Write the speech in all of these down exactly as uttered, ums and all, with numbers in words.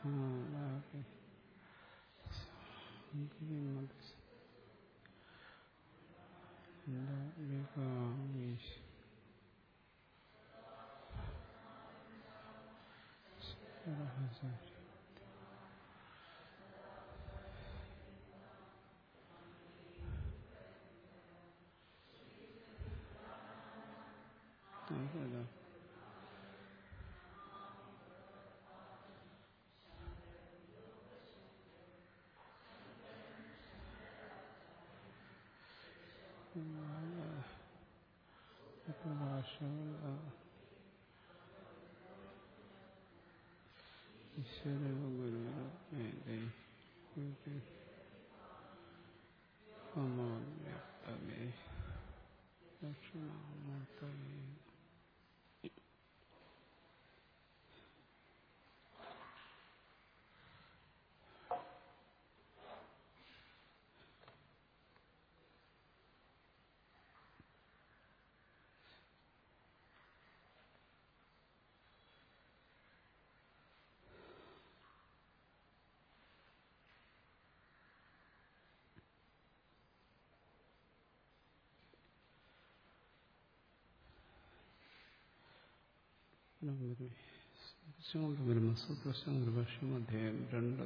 ബ്രഹ്മസൂത്രശങ്കരഭാഷ്യം അധ്യായം രണ്ട്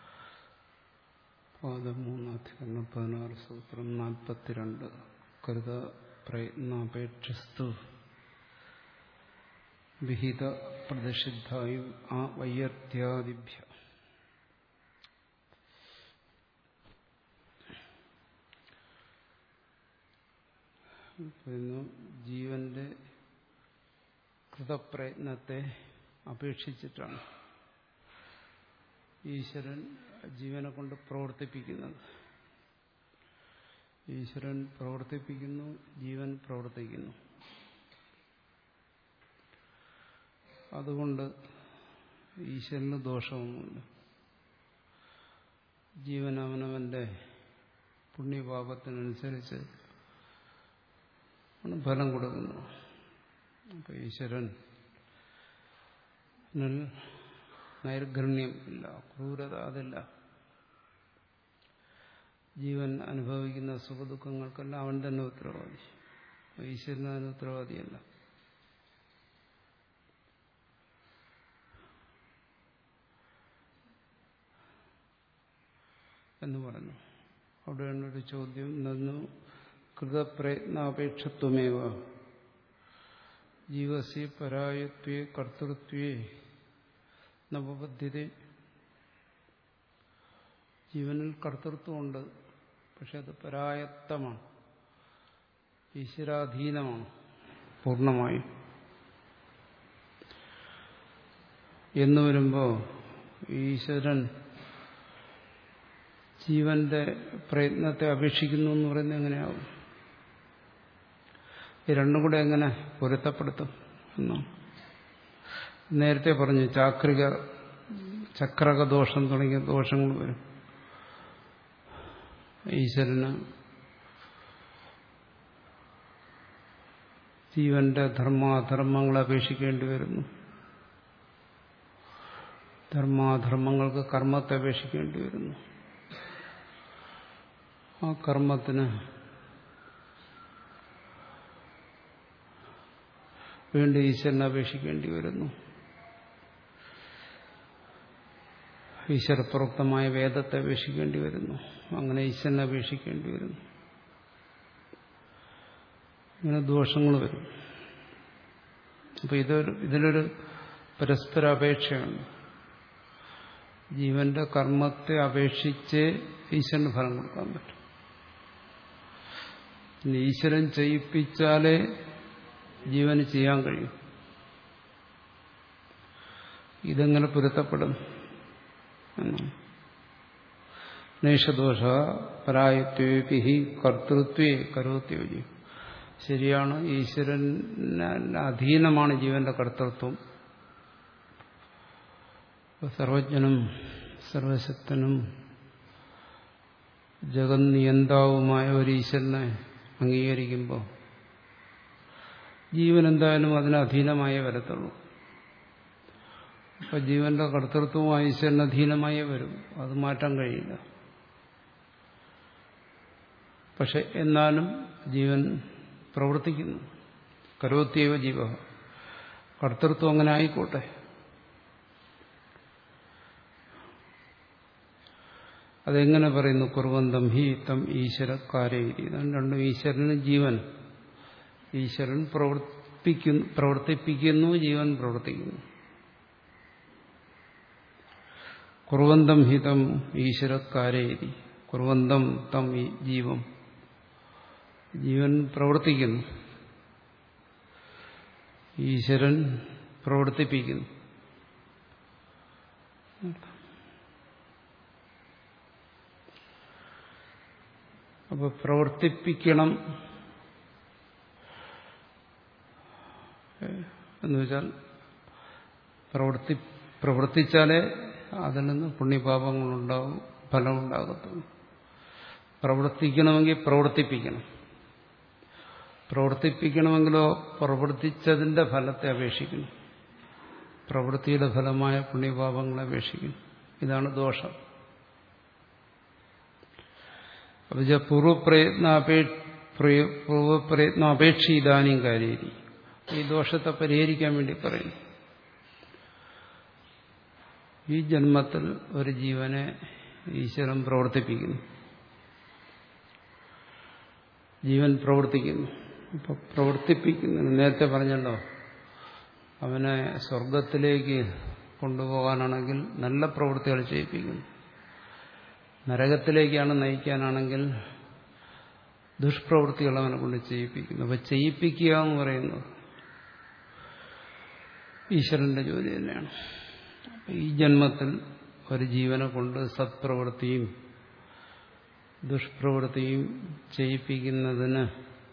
പാദം മൂന്ന് അധികരണം പതിനാറ് സൂത്രം നാൽപ്പത്തിരണ്ട് കൃത പ്രയത്നാപേക്ഷസ്തു വിഹിത പ്രതിഷിദ്ധായും ആ വൈയർത്യാദിഭ്യ. ജീവന്റെ കൃതപ്രയത്നത്തെ അപേക്ഷിച്ചിട്ടാണ് ഈശ്വരൻ ജീവനെ കൊണ്ട് പ്രവർത്തിപ്പിക്കുന്നത്. ഈശ്വരൻ പ്രവർത്തിപ്പിക്കുന്നു, ജീവൻ പ്രവർത്തിക്കുന്നു. അതുകൊണ്ട് ഈശ്വരന് ദോഷമൊന്നുമില്ല. ജീവൻ അവനവന്റെ പുണ്യപാപത്തിനനുസരിച്ച് ഫലം കൊടുക്കുന്നു. അപ്പൊ ഈശ്വരൻ നൈർഘണ്യം ഇല്ല, ക്രൂരത അതില്ല. ജീവൻ അനുഭവിക്കുന്ന സുഖദുഃഖങ്ങൾക്കെല്ലാം അവൻ തന്നെ ഉത്തരവാദി. ഈശ്വരൻ അതിന് ഉത്തരവാദിയല്ല. എന്ന് പറഞ്ഞു. അവിടെയാണ് ഒരു ചോദ്യം. നന്നു കൃതപ്രയത്നാപേക്ഷത്വമേവ ജീവസ്യ പരായത്വേ കർത്തൃത്വേ നവബദ്ധ്യതേ. ജീവനിൽ കർത്തൃത്വമുണ്ട്, പക്ഷെ അത് പരായത്തമാണ്, ഈശ്വരാധീനമാണ് പൂർണ്ണമായും. എന്ന് വരുമ്പോൾ ഈശ്വരൻ ജീവന്റെ പ്രയത്നത്തെ അപേക്ഷിക്കുന്നു എന്ന് പറയുന്നത് എങ്ങനെയാവും? ഈ രണ്ടും കൂടെ എങ്ങനെ പൊരുത്തപ്പെടുത്തും എന്നാണ് നേരത്തെ പറഞ്ഞു. ചാക്രിക ചക്രക ദോഷം തുടങ്ങിയ ദോഷങ്ങൾ വരും. ഈശ്വരന് ജീവന്റെ ധർമാധർമ്മങ്ങളെ അപേക്ഷിക്കേണ്ടി വരുന്നു. ധർമാധർമ്മങ്ങൾക്ക് കർമ്മത്തെ അപേക്ഷിക്കേണ്ടി വരുന്നു. ആ കർമ്മത്തിന് വേണ്ടി ഈശ്വരനെ അപേക്ഷിക്കേണ്ടി വരുന്നു. ഈശ്വരപ്രോക്തമായ വേദത്തെ അപേക്ഷിക്കേണ്ടി വരുന്നു. അങ്ങനെ ഈശ്വരനെ അപേക്ഷിക്കേണ്ടി വരുന്നു. ഇങ്ങനെ ദോഷങ്ങൾ വരും. അപ്പൊ ഇതൊരു ഇതിലൊരു പരസ്പര അപേക്ഷയാണ്. ജീവന്റെ കർമ്മത്തെ അപേക്ഷിച്ച് ഈശ്വരന് ഫലം കൊടുക്കാൻ പറ്റും. ഈശ്വരൻ ചെയ്യിപ്പിച്ചാലേ ജീവന് ചെയ്യാൻ കഴിയും. ഇതെങ്ങനെ പൊരുത്തപ്പെടും എന്നാണ്. നൈഷദോഷ പരായത്വേപി കർത്തൃത്വേ കരോത്യോജി. ശരിയാണ്, ഈശ്വരൻ അധീനമാണ് ജീവന്റെ കർത്തൃത്വം. സർവജ്ഞനും സർവശക്തനും ജഗന്നിയന്താവുമായ ഒരു ഈശ്വരനെ അംഗീകരിക്കുമ്പോൾ ജീവൻ എന്തായാലും അതിന് അധീനമായേ വരത്തുള്ളൂ. അപ്പൊ ജീവന്റെ കർത്തൃത്വവും ഈശ്വരന് അധീനമായി വരും. അത് മാറ്റാൻ കഴിയില്ല. പക്ഷെ എന്നാലും ജീവൻ പ്രവർത്തിക്കുന്നു. കരോത്യവ ജീവ. കർത്തൃത്വം അങ്ങനെ ആയിക്കോട്ടെ. അതെങ്ങനെ പറയുന്നു? കുർവന്തം ഹി തം ഈശ്വര കാര്യവിധി. രണ്ടും ഈശ്വരന് ജീവൻ. ഈശ്വരൻ പ്രവർത്തിക്കുന്നു പ്രവർത്തിപ്പിക്കുന്നു ജീവൻ പ്രവർത്തിക്കുന്നു. കുർവന്തം ഹി തം ഈശ്വര കാര്യവിധി. കുർവന്തം തം ജീവം. ജീവൻ പ്രവർത്തിക്കുന്നു, ഈശ്വരൻ പ്രവർത്തിപ്പിക്കുന്നു. അപ്പൊ പ്രവർത്തിപ്പിക്കണം എന്ന് വെച്ചാൽ പ്രവർത്തി പ്രവർത്തിച്ചാലേ അതിൽ നിന്ന് പുണ്യപാപങ്ങളുണ്ടാവും, ഫലമുണ്ടാകത്തുള്ളൂ. പ്രവർത്തിക്കണമെങ്കിൽ പ്രവർത്തിപ്പിക്കണം. പ്രവർത്തിപ്പിക്കണമെങ്കിലോ പ്രവർത്തിച്ചതിന്റെ ഫലത്തെ അപേക്ഷിക്കണം. പ്രവൃത്തിയുടെ ഫലമായ പുണ്യപാപങ്ങളെ അപേക്ഷിക്കണം. ഇതാണ് ദോഷം. അപ്പൊ പൂർവപ്രയത്നം അപേക്ഷിതാനും കാര്യം ഈ ദോഷത്തെ പരിഹരിക്കാൻ വേണ്ടി പറയുന്നു. ഈ ജന്മത്തിൽ ഒരു ജീവനെ ഈശ്വരൻ പ്രവർത്തിപ്പിക്കുന്നു. ജീവൻ പ്രവർത്തിക്കുന്നു. ഇപ്പൊ പ്രവർത്തിപ്പിക്കുന്നു, നേരത്തെ പറഞ്ഞല്ലോ, അവനെ സ്വർഗത്തിലേക്ക് കൊണ്ടുപോകാനാണെങ്കിൽ നല്ല പ്രവൃത്തികൾ ചെയ്യിപ്പിക്കുന്നു. നരകത്തിലേക്കാണ് നയിക്കാനാണെങ്കിൽ ദുഷ്പ്രവൃത്തികൾ അവനെ കൊണ്ട് ചെയ്യിപ്പിക്കുന്നു. അപ്പൊ ചെയ്യിപ്പിക്കുക എന്ന് പറയുന്നത് ഈശ്വരന്റെ ജോലി തന്നെയാണ്. ഈ ജന്മത്തിൽ ഒരു ജീവനെ കൊണ്ട് സത്പ്രവൃത്തിയും ദുഷ്പ്രവൃത്തിയും ചെയ്യിപ്പിക്കുന്നതിന്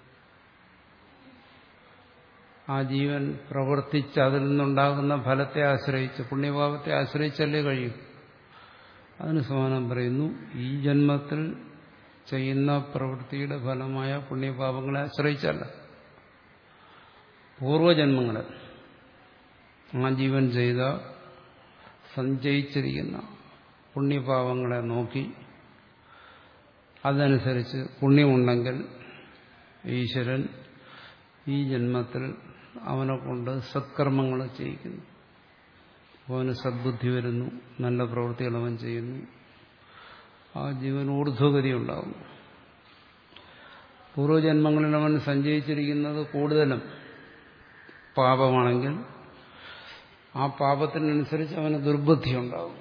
ആ ജീവൻ പ്രവർത്തിച്ച് അതിൽ നിന്നുണ്ടാകുന്ന ഫലത്തെ ആശ്രയിച്ച്, പുണ്യപാപത്തെ ആശ്രയിച്ചല്ലേ കഴിയും. അതിന് സമാനം പറയുന്നു, ഈ ജന്മത്തിൽ ചെയ്യുന്ന പ്രവൃത്തിയുടെ ഫലമായ പുണ്യപാപങ്ങളെ ആശ്രയിച്ചല്ല, പൂർവജന്മങ്ങളെ ആ ജീവൻ ചെയ്ത സഞ്ചയിച്ചിരിക്കുന്ന പുണ്യപാപങ്ങളെ നോക്കി അതനുസരിച്ച് പുണ്യമുണ്ടെങ്കിൽ ഈശ്വരൻ ഈ ജന്മത്തിൽ അവനെ കൊണ്ട് സത്കർമ്മങ്ങൾ ചെയ്യിക്കുന്നു. അവന് സദ്ബുദ്ധി വരുന്നു, നല്ല പ്രവൃത്തികൾ അവൻ ചെയ്യുന്നു. ആ ജീവൻ ഊർധ്വഗതി ഉണ്ടാകും. പൂർവ്വജന്മങ്ങളിൽ അവൻ സഞ്ചയിച്ചിരിക്കുന്നത് കൂടുതലും പാപമാണെങ്കിൽ ആ പാപത്തിനനുസരിച്ച് അവന് ദുർബുദ്ധി ഉണ്ടാകും.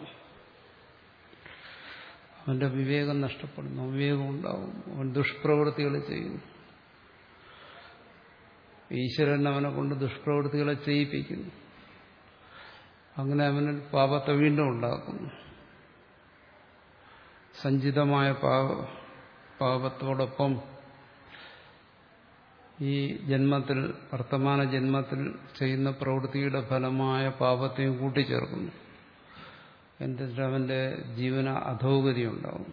അവന്റെ വിവേകം നഷ്ടപ്പെടുന്നു, അവിവേകം ഉണ്ടാകും, അവൻ ദുഷ്പ്രവൃത്തികൾ ചെയ്യുന്നു. ഈശ്വരൻ അവനെ കൊണ്ട് ദുഷ്പ്രവൃത്തികളെ ചെയ്യിപ്പിക്കുന്നു. അങ്ങനെ അവന് പാപത്തെ വീണ്ടും ഉണ്ടാക്കുന്നു. സഞ്ചിതമായ പാപ പാപത്തോടൊപ്പം ഈ ജന്മത്തിൽ, വർത്തമാന ജന്മത്തിൽ ചെയ്യുന്ന പ്രവൃത്തിയുടെ ഫലമായ പാപത്തെയും കൂട്ടിച്ചേർക്കുന്നു. എന്നിട്ട് അവന്റെ ജീവന അധോഗതി ഉണ്ടാവും.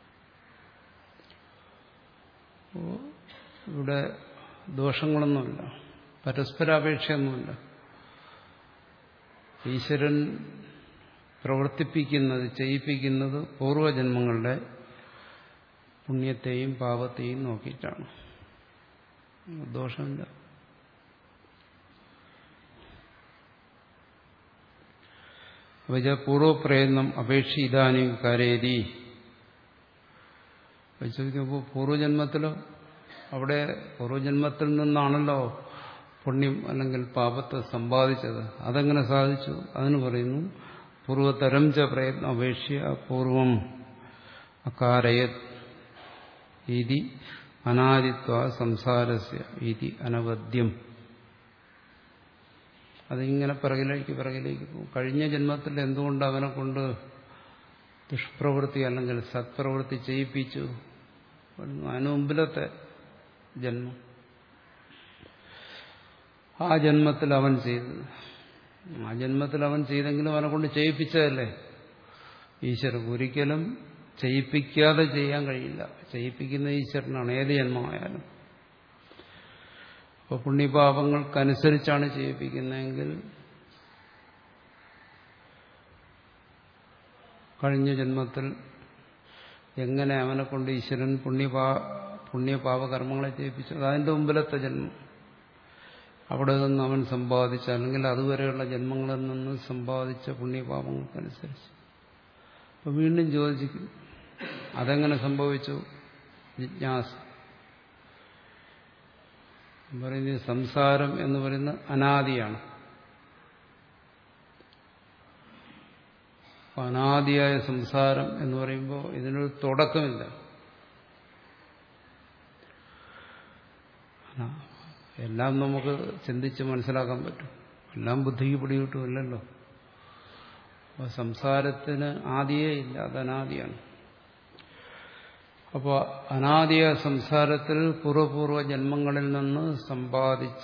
ഇവിടെ ദോഷങ്ങളൊന്നുമില്ല, പരസ്പരാപേക്ഷയൊന്നുമില്ല. ഈശ്വരൻ പ്രവർത്തിപ്പിക്കുന്നത്, ചെയ്യിപ്പിക്കുന്നത് പൂർവജന്മങ്ങളുടെ പുണ്യത്തെയും പാപത്തെയും നോക്കിയിട്ടാണ്. ദോഷമില്ല. അപ്പൊ പൂർവപ്രയത്നം അപേക്ഷിതാനും കരേതി ചോദിക്കുമ്പോൾ പൂർവജന്മത്തിലോ, അവിടെ പൂർവജന്മത്തിൽ നിന്നാണല്ലോ പുണ്യം അല്ലെങ്കിൽ പാപത്തെ സമ്പാദിച്ചത്. അതെങ്ങനെ സാധിച്ചു? അതിന് പറയുന്നു, പൂർവതരം ച പ്രയത്നം അപേക്ഷ്യ പൂർവം അകാരയത് ഇതി അനാദിത്വ സംസാരസ്യ ഇതി അനവദ്യം. അതിങ്ങനെ പിറകിലേക്ക് പിറകിലേക്ക് പോകും. കഴിഞ്ഞ ജന്മത്തിൽ എന്തുകൊണ്ട് അവനെ കൊണ്ട് ദുഷ്പ്രവൃത്തി അല്ലെങ്കിൽ സത്പ്രവൃത്തി ചെയ്യിപ്പിച്ചു? അതിനു മുമ്പിലത്തെ ജന്മം, ആ ജന്മത്തിൽ അവൻ ചെയ്തത്, ആ ജന്മത്തിൽ അവൻ ചെയ്തെങ്കിലും അവനെ കൊണ്ട് ചെയ്യിപ്പിച്ചതല്ലേ ഈശ്വരൻ. ഒരിക്കലും ചെയ്യിപ്പിക്കാതെ ചെയ്യാൻ കഴിയില്ല. ചെയ്യിപ്പിക്കുന്ന ഈശ്വരനാണ്, ഏത് ജന്മമായാലും. അപ്പോൾ പുണ്യപാപങ്ങൾക്കനുസരിച്ചാണ് ചെയ്യിപ്പിക്കുന്നതെങ്കിൽ കഴിഞ്ഞ ജന്മത്തിൽ എങ്ങനെ അവനെ കൊണ്ട് ഈശ്വരൻ പുണ്യപാ പുണ്യപാപകർമ്മങ്ങളെ ചെയ്യിപ്പിച്ചത്, അതിന്റെ മുമ്പിലത്തെ ജന്മം, അവിടെ നിന്ന് അവൻ സമ്പാദിച്ച അല്ലെങ്കിൽ അതുവരെയുള്ള ജന്മങ്ങളിൽ നിന്ന് സമ്പാദിച്ച പുണ്യപാപങ്ങൾക്കനുസരിച്ച്. അപ്പൊ വീണ്ടും ചോദിക്കും, അതെങ്ങനെ സംഭവിച്ചു? ജിജ്ഞാസ പറയുന്നത് സംസാരം എന്ന് പറയുന്നത് അനാദിയാണ്. അനാദിയായ സംസാരം എന്ന് പറയുമ്പോൾ ഇതിനൊരു തുടക്കമില്ല. എല്ലാം നമുക്ക് ചിന്തിച്ച് മനസ്സിലാക്കാൻ പറ്റും, എല്ലാം ബുദ്ധിക്ക് പിടികിട്ടുമില്ലല്ലോ. അപ്പോൾ സംസാരത്തിന് ആദിയേ ഇല്ല, അത് അനാദിയാണ്. അപ്പോൾ അനാദിയായ സംസാരത്തിൽ പൂർവ്വപൂർവ്വ ജന്മങ്ങളിൽ നിന്ന് സമ്പാദിച്ച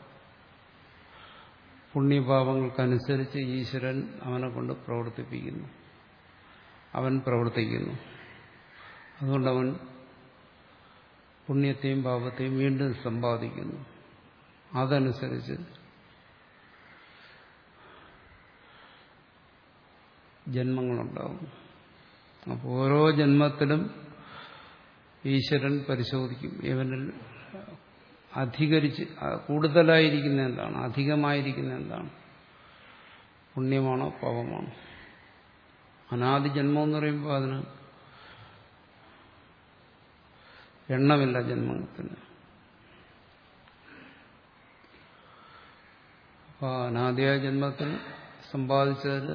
പുണ്യപാപങ്ങൾക്കനുസരിച്ച് ഈശ്വരൻ അവനെ കൊണ്ട് പ്രവർത്തിപ്പിക്കുന്നു, അവൻ പ്രവർത്തിക്കുന്നു. അതുകൊണ്ടവൻ പുണ്യത്തെയും പാപത്തെയും വീണ്ടും സമ്പാദിക്കുന്നു. അതനുസരിച്ച് ജന്മങ്ങളുണ്ടാവും. അപ്പോൾ ഓരോ ജന്മത്തിലും ഈശ്വരൻ പരിശോധിക്കും, ഇവനിൽ അധികരിച്ച് കൂടുതലായിരിക്കുന്ന എന്താണ്, അധികമായിരിക്കുന്ന എന്താണ്, പുണ്യമാണോ പാപമാണോ. അനാദി ജന്മം എന്ന് പറയുമ്പോൾ അതിന് എണ്ണമില്ല ജന്മത്തിന്. അപ്പോൾ അനാദിയായ ജന്മത്തിൽ സമ്പാദിച്ചതിൽ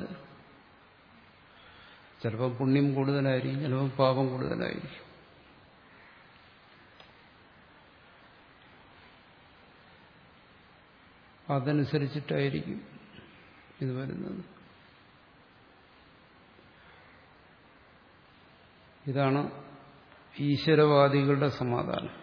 ചിലപ്പോൾ പുണ്യം കൂടുതലായിരിക്കും, ചിലപ്പോൾ പാപം കൂടുതലായിരിക്കും. അതനുസരിച്ചിട്ടായിരിക്കും ഇത് വരുന്നത്. ഇതാണ് ഈശ്വരവാദികളുടെ സമാധാനം.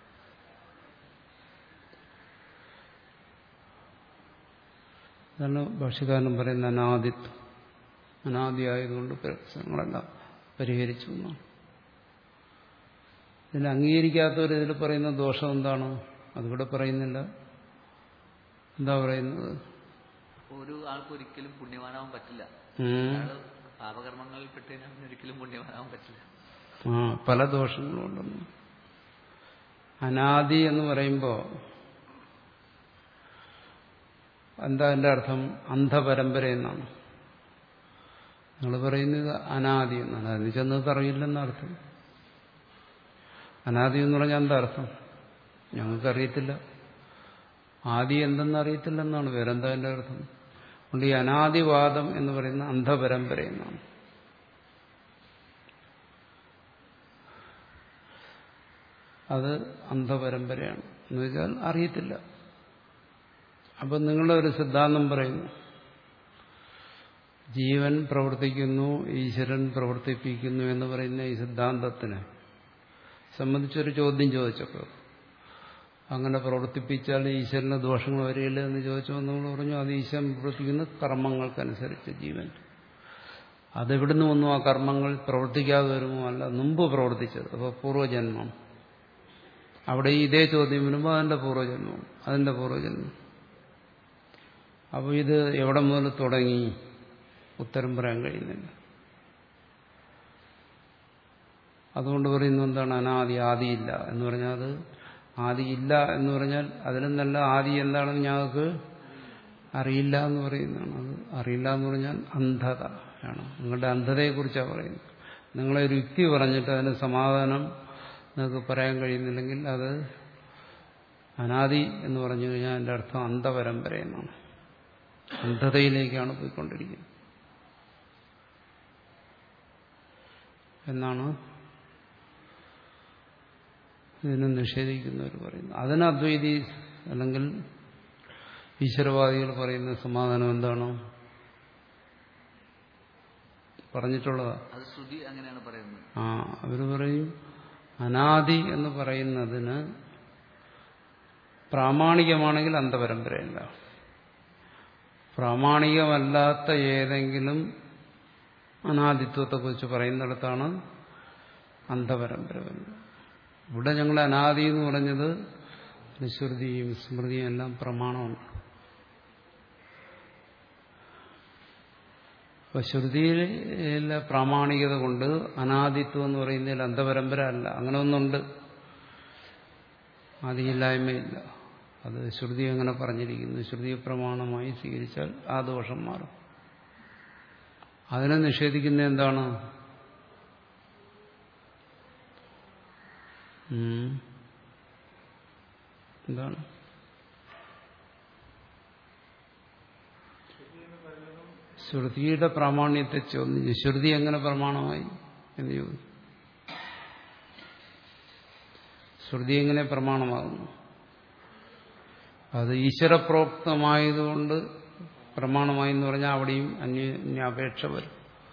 ഇതാണ് ഭാഷ്യകാരൻ പറയുന്ന അനാദിത്വം. അനാദിയായതുകൊണ്ട് പ്രശ്നങ്ങളെല്ലാം പരിഹരിച്ചു എന്നാണ്. ഇതിനെ അംഗീകരിക്കാത്തവർ ഇതിൽ പറയുന്ന ദോഷം എന്താണ്, അതിവിടെ പറയുന്നില്ല. എന്താ പറയുന്നത്? ഒരു ആൾക്ക് ഒരിക്കലും പുണ്യവാനാവാൻ പറ്റില്ല. പാപകർമ്മങ്ങളിൽ പെട്ട് കഴിഞ്ഞാൽ ഒരിക്കലും പുണ്യവാനാവാൻ പറ്റില്ല. ആ പല ദോഷങ്ങളും ഉണ്ടെന്ന്. അനാദി എന്ന് പറയുമ്പോൾ എന്താ എൻ്റെ അർത്ഥം? അന്ധപരമ്പര എന്നാണ്. നിങ്ങൾ പറയുന്നത് അനാദി എന്നാണ്, അതിന് ചെന്നത് അറിയില്ലെന്നർത്ഥം. അനാദി എന്ന് പറഞ്ഞാൽ എന്താ അർത്ഥം? ഞങ്ങൾക്കറിയത്തില്ല. ആദി എന്തെന്ന് അറിയത്തില്ലെന്നാണ്, വേറെന്താ എൻ്റെ അർത്ഥം? അതുകൊണ്ട് ഈ അനാദിവാദം എന്ന് പറയുന്ന അന്ധപരമ്പര എന്നാണ്. അത് അന്ധപരമ്പരയാണ് എന്ന് വെച്ചാൽ അറിയത്തില്ല. അപ്പം നിങ്ങളുടെ ഒരു സിദ്ധാന്തം പറയുന്നു, ജീവൻ പ്രവർത്തിക്കുന്നു, ഈശ്വരൻ പ്രവർത്തിപ്പിക്കുന്നു എന്ന് പറയുന്ന ഈ സിദ്ധാന്തത്തിനെ സംബന്ധിച്ചൊരു ചോദ്യം ചോദിച്ചപ്പോൾ, അങ്ങനെ പ്രവർത്തിപ്പിച്ചാൽ ഈശ്വരന് ദോഷങ്ങൾ വരികയില്ല എന്ന് ചോദിച്ചപ്പോൾ നമ്മൾ പറഞ്ഞു, അത് ഈശ്വരൻ പ്രവർത്തിക്കുന്ന കർമ്മങ്ങൾക്കനുസരിച്ച് ജീവൻ. അതെവിടുന്ന് വന്നു ആ കർമ്മങ്ങൾ? പ്രവർത്തിക്കാതെ വരുമോ? അല്ല, മുമ്പ് പ്രവർത്തിച്ചത്. അപ്പോൾ പൂർവ്വജന്മം. അവിടെ ഇതേ ചോദ്യം വരുമ്പോൾ അതിൻ്റെ പൂർവ്വജന്മം, അതിൻ്റെ പൂർവ്വജന്മം. അപ്പോൾ ഇത് എവിടെ മുതൽ തുടങ്ങി? ഉത്തരം പറയാൻ കഴിയുന്നില്ല. അതുകൊണ്ട് പറയുന്നു എന്താണ് അനാദി, ആദിയില്ല എന്ന് പറഞ്ഞാൽ, അത് ആദിയില്ല എന്ന് പറഞ്ഞാൽ അതിലും നല്ല ആദി എന്താണെന്ന് ഞങ്ങൾക്ക് അറിയില്ല എന്ന് പറയുന്നതാണ്. അത് അറിയില്ല എന്ന് പറഞ്ഞാൽ അന്ധത ആണ്. നിങ്ങളുടെ അന്ധതയെക്കുറിച്ചാണ് പറയുന്നത്. നിങ്ങളെ ഒരു യുക്തി പറഞ്ഞിട്ട് അതിന് സമാധാനം നിങ്ങൾക്ക് പറയാൻ കഴിയുന്നില്ലെങ്കിൽ അത് അനാദി എന്ന് പറഞ്ഞു കഴിഞ്ഞാൽ അതിൻ്റെ അർത്ഥം അന്ധപരമ്പര എന്നാണ്. അന്ധതയിലേക്കാണ് പോയിക്കൊണ്ടിരിക്കുന്നത് എന്നാണ് ഇതിനെ നിഷേധിക്കുന്നവർ പറയുന്നത്. അതിന് അദ്വൈതി അല്ലെങ്കിൽ ഈശ്വരവാദികൾ പറയുന്ന സമാധാനം എന്താണ് പറഞ്ഞിട്ടുള്ളതാ? ആ അവർ പറയും അനാദി എന്ന് പറയുന്നതിന് പ്രാമാണികമാണെങ്കിൽ അന്ധപരമ്പരയല്ല, പ്രാമാണികമല്ലാത്ത ഏതെങ്കിലും അനാദിത്വത്തെക്കുറിച്ച് പറയുന്നിടത്താണ് അന്ധപരമ്പര വരുന്നത്. ഇവിടെ ഞങ്ങൾ അനാദി എന്ന് പറഞ്ഞത് ശ്രുതിയും സ്മൃതിയും എല്ലാം പ്രമാണമുണ്ട്. അപ്പൊ ശ്രുതിയിലെ പ്രാമാണികത കൊണ്ട് അനാദിത്വം എന്ന് പറയുന്നതിൽ അന്തപരമ്പര അല്ല. അങ്ങനെ ഒന്നുണ്ട്, ആദിയില്ലായ്മയില്ല. അത് ശ്രുതി അങ്ങനെ പറഞ്ഞിരിക്കുന്നു. ശ്രുതി പ്രമാണമായി സ്വീകരിച്ചാൽ ആ ദോഷം മാറും. അതിനെ നിഷേധിക്കുന്ന എന്താണ്? എന്താണ്? ശ്രുതിയുടെ പ്രാമാണ്യത്തെ ചോദിച്ചു. ശ്രുതി എങ്ങനെ പ്രമാണമായി എന്ന് ചോദിച്ചു. ശ്രുതി എങ്ങനെ പ്രമാണമാകുന്നു? അത് ഈശ്വരപ്രോക്തമായതുകൊണ്ട് പ്രമാണമായി എന്ന് പറഞ്ഞാൽ അവിടെയും അന്യാപേക്ഷ വരും.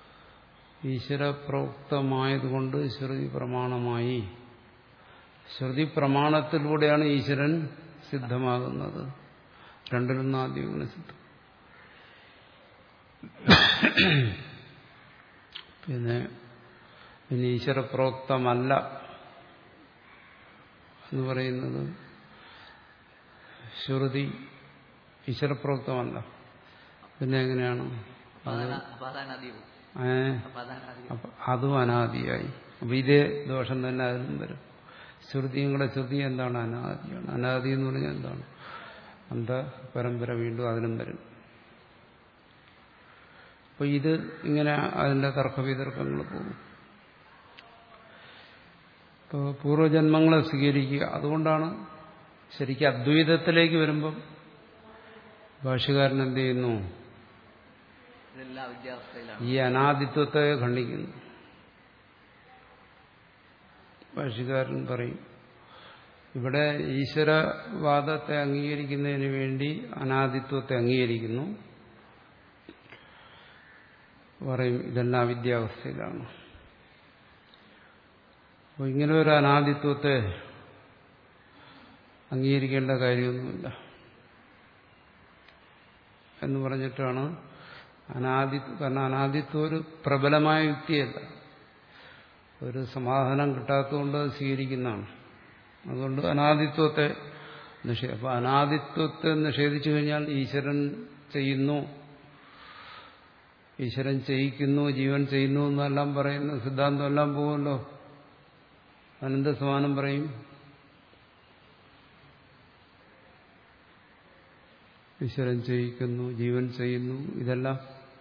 ഈശ്വരപ്രോക്തമായതുകൊണ്ട് ശ്രുതി പ്രമാണമായി. ശ്രുതി പ്രമാണത്തിലൂടെയാണ് ഈശ്വരൻ സിദ്ധമാകുന്നത്. രണ്ടിലൊന്നും ആദ്യം ഇങ്ങനെ സിദ്ധം. പിന്നെ ഇനി ഈശ്വരപ്രോക്തമല്ല എന്ന് പറയുന്നത് ശ്രുതി ഈശ്വരപ്രോക്തമല്ല. പിന്നെ എങ്ങനെയാണ്? അതും അനാദിയായി. അപ്പൊ ഇതേ ദോഷം തന്നെ അതിലും വരും. ശ്രുതിയും കൂടെ ശ്രുതി എന്താണ്? അനാദിയാണ്. അനാദി എന്ന് പറഞ്ഞാൽ എന്താണ്? അന്ത പരമ്പര വീണ്ടും അതിലും വരും. അപ്പൊ ഇത് ഇങ്ങനെ അതിന്റെ തർക്കവിതർക്കങ്ങൾ പോകും. ഇപ്പോൾ പൂർവ്വജന്മങ്ങളെ സ്വീകരിക്കുക. അതുകൊണ്ടാണ് ശരിക്കും അദ്വൈതത്തിലേക്ക് വരുമ്പം ഭാഷ്യകാരൻ എന്ത് ചെയ്യുന്നു? ഈ അനാദിത്വത്തെ ഖണ്ഡിക്കുന്നു. ഭാഷ്യകാരൻ പറയും ഇവിടെ ഈശ്വരവാദത്തെ അംഗീകരിക്കുന്നതിന് വേണ്ടി അനാദിത്വത്തെ അംഗീകരിക്കുന്നു. പറയും ഇതെല്ലാം അവിദ്യാവസ്ഥയിലാണ്. അപ്പോൾ ഇങ്ങനെ ഒരു അനാദിത്വത്തെ അംഗീകരിക്കേണ്ട കാര്യമൊന്നുമില്ല എന്ന് പറഞ്ഞിട്ടാണ് അനാദി കാരണം അനാദിത്വം ഒരു പ്രബലമായ യുക്തിയല്ല. ഒരു സമാധാനം കിട്ടാത്തതുകൊണ്ട് അത് സ്വീകരിക്കുന്നതാണ്. അതുകൊണ്ട് അനാദിത്വത്തെ നിഷേധ അപ്പോൾ അനാദിത്വത്തെ നിഷേധിച്ചു കഴിഞ്ഞാൽ ഈശ്വരൻ ചെയ്യുന്നു, ഈശ്വരൻ ചെയ്യിക്കുന്നു, ജീവൻ ചെയ്യുന്നു എന്നെല്ലാം പറയുന്ന സിദ്ധാന്തം എല്ലാം പോകുമല്ലോ. അനന്ത സമാനം പറയും. ഈശ്വരൻ ചെയ്യിക്കുന്നു, ജീവൻ ചെയ്യുന്നു, ഇതെല്ലാം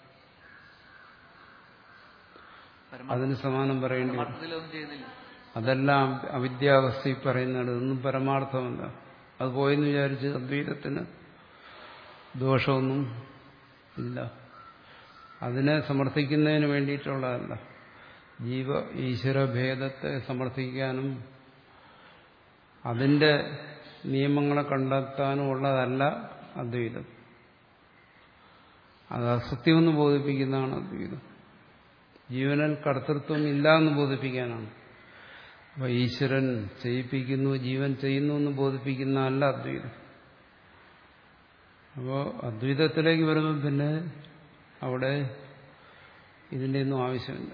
അതിന് സമാനം പറയേണ്ടി വരും. അതെല്ലാം അവിദ്യാവസ്ഥയിൽ പറയുന്നത്. ഇതൊന്നും പരമാർത്ഥമല്ല. അത് പോയെന്ന് വിചാരിച്ച് അദ്വൈതത്തിന് ദോഷമൊന്നും ഇല്ല. അതിനെ സമർത്ഥിക്കുന്നതിന് വേണ്ടിയിട്ടുള്ളതല്ല. ജീവ ഈശ്വര ഭേദത്തെ സമർത്ഥിക്കാനും അതിന്റെ നിയമങ്ങളെ കണ്ടെത്താനും ഉള്ളതല്ല അദ്വൈതം. അത് അസത്യമെന്ന് ബോധിപ്പിക്കുന്നതാണ് അദ്വൈതം. ജീവനിൽ കർത്തൃത്വം ഇല്ല എന്ന് ബോധിപ്പിക്കാനാണ്. അപ്പൊ ഈശ്വരൻ ചെയ്യിപ്പിക്കുന്നു, ജീവൻ ചെയ്യുന്നു എന്ന് ബോധിപ്പിക്കുന്നതല്ല അദ്വൈതം. അപ്പോൾ അദ്വൈതത്തിലേക്ക് വരുമ്പോൾ പിന്നെ അവിടെ ഇതിൻ്റെ ഒന്നും ആവശ്യമില്ല.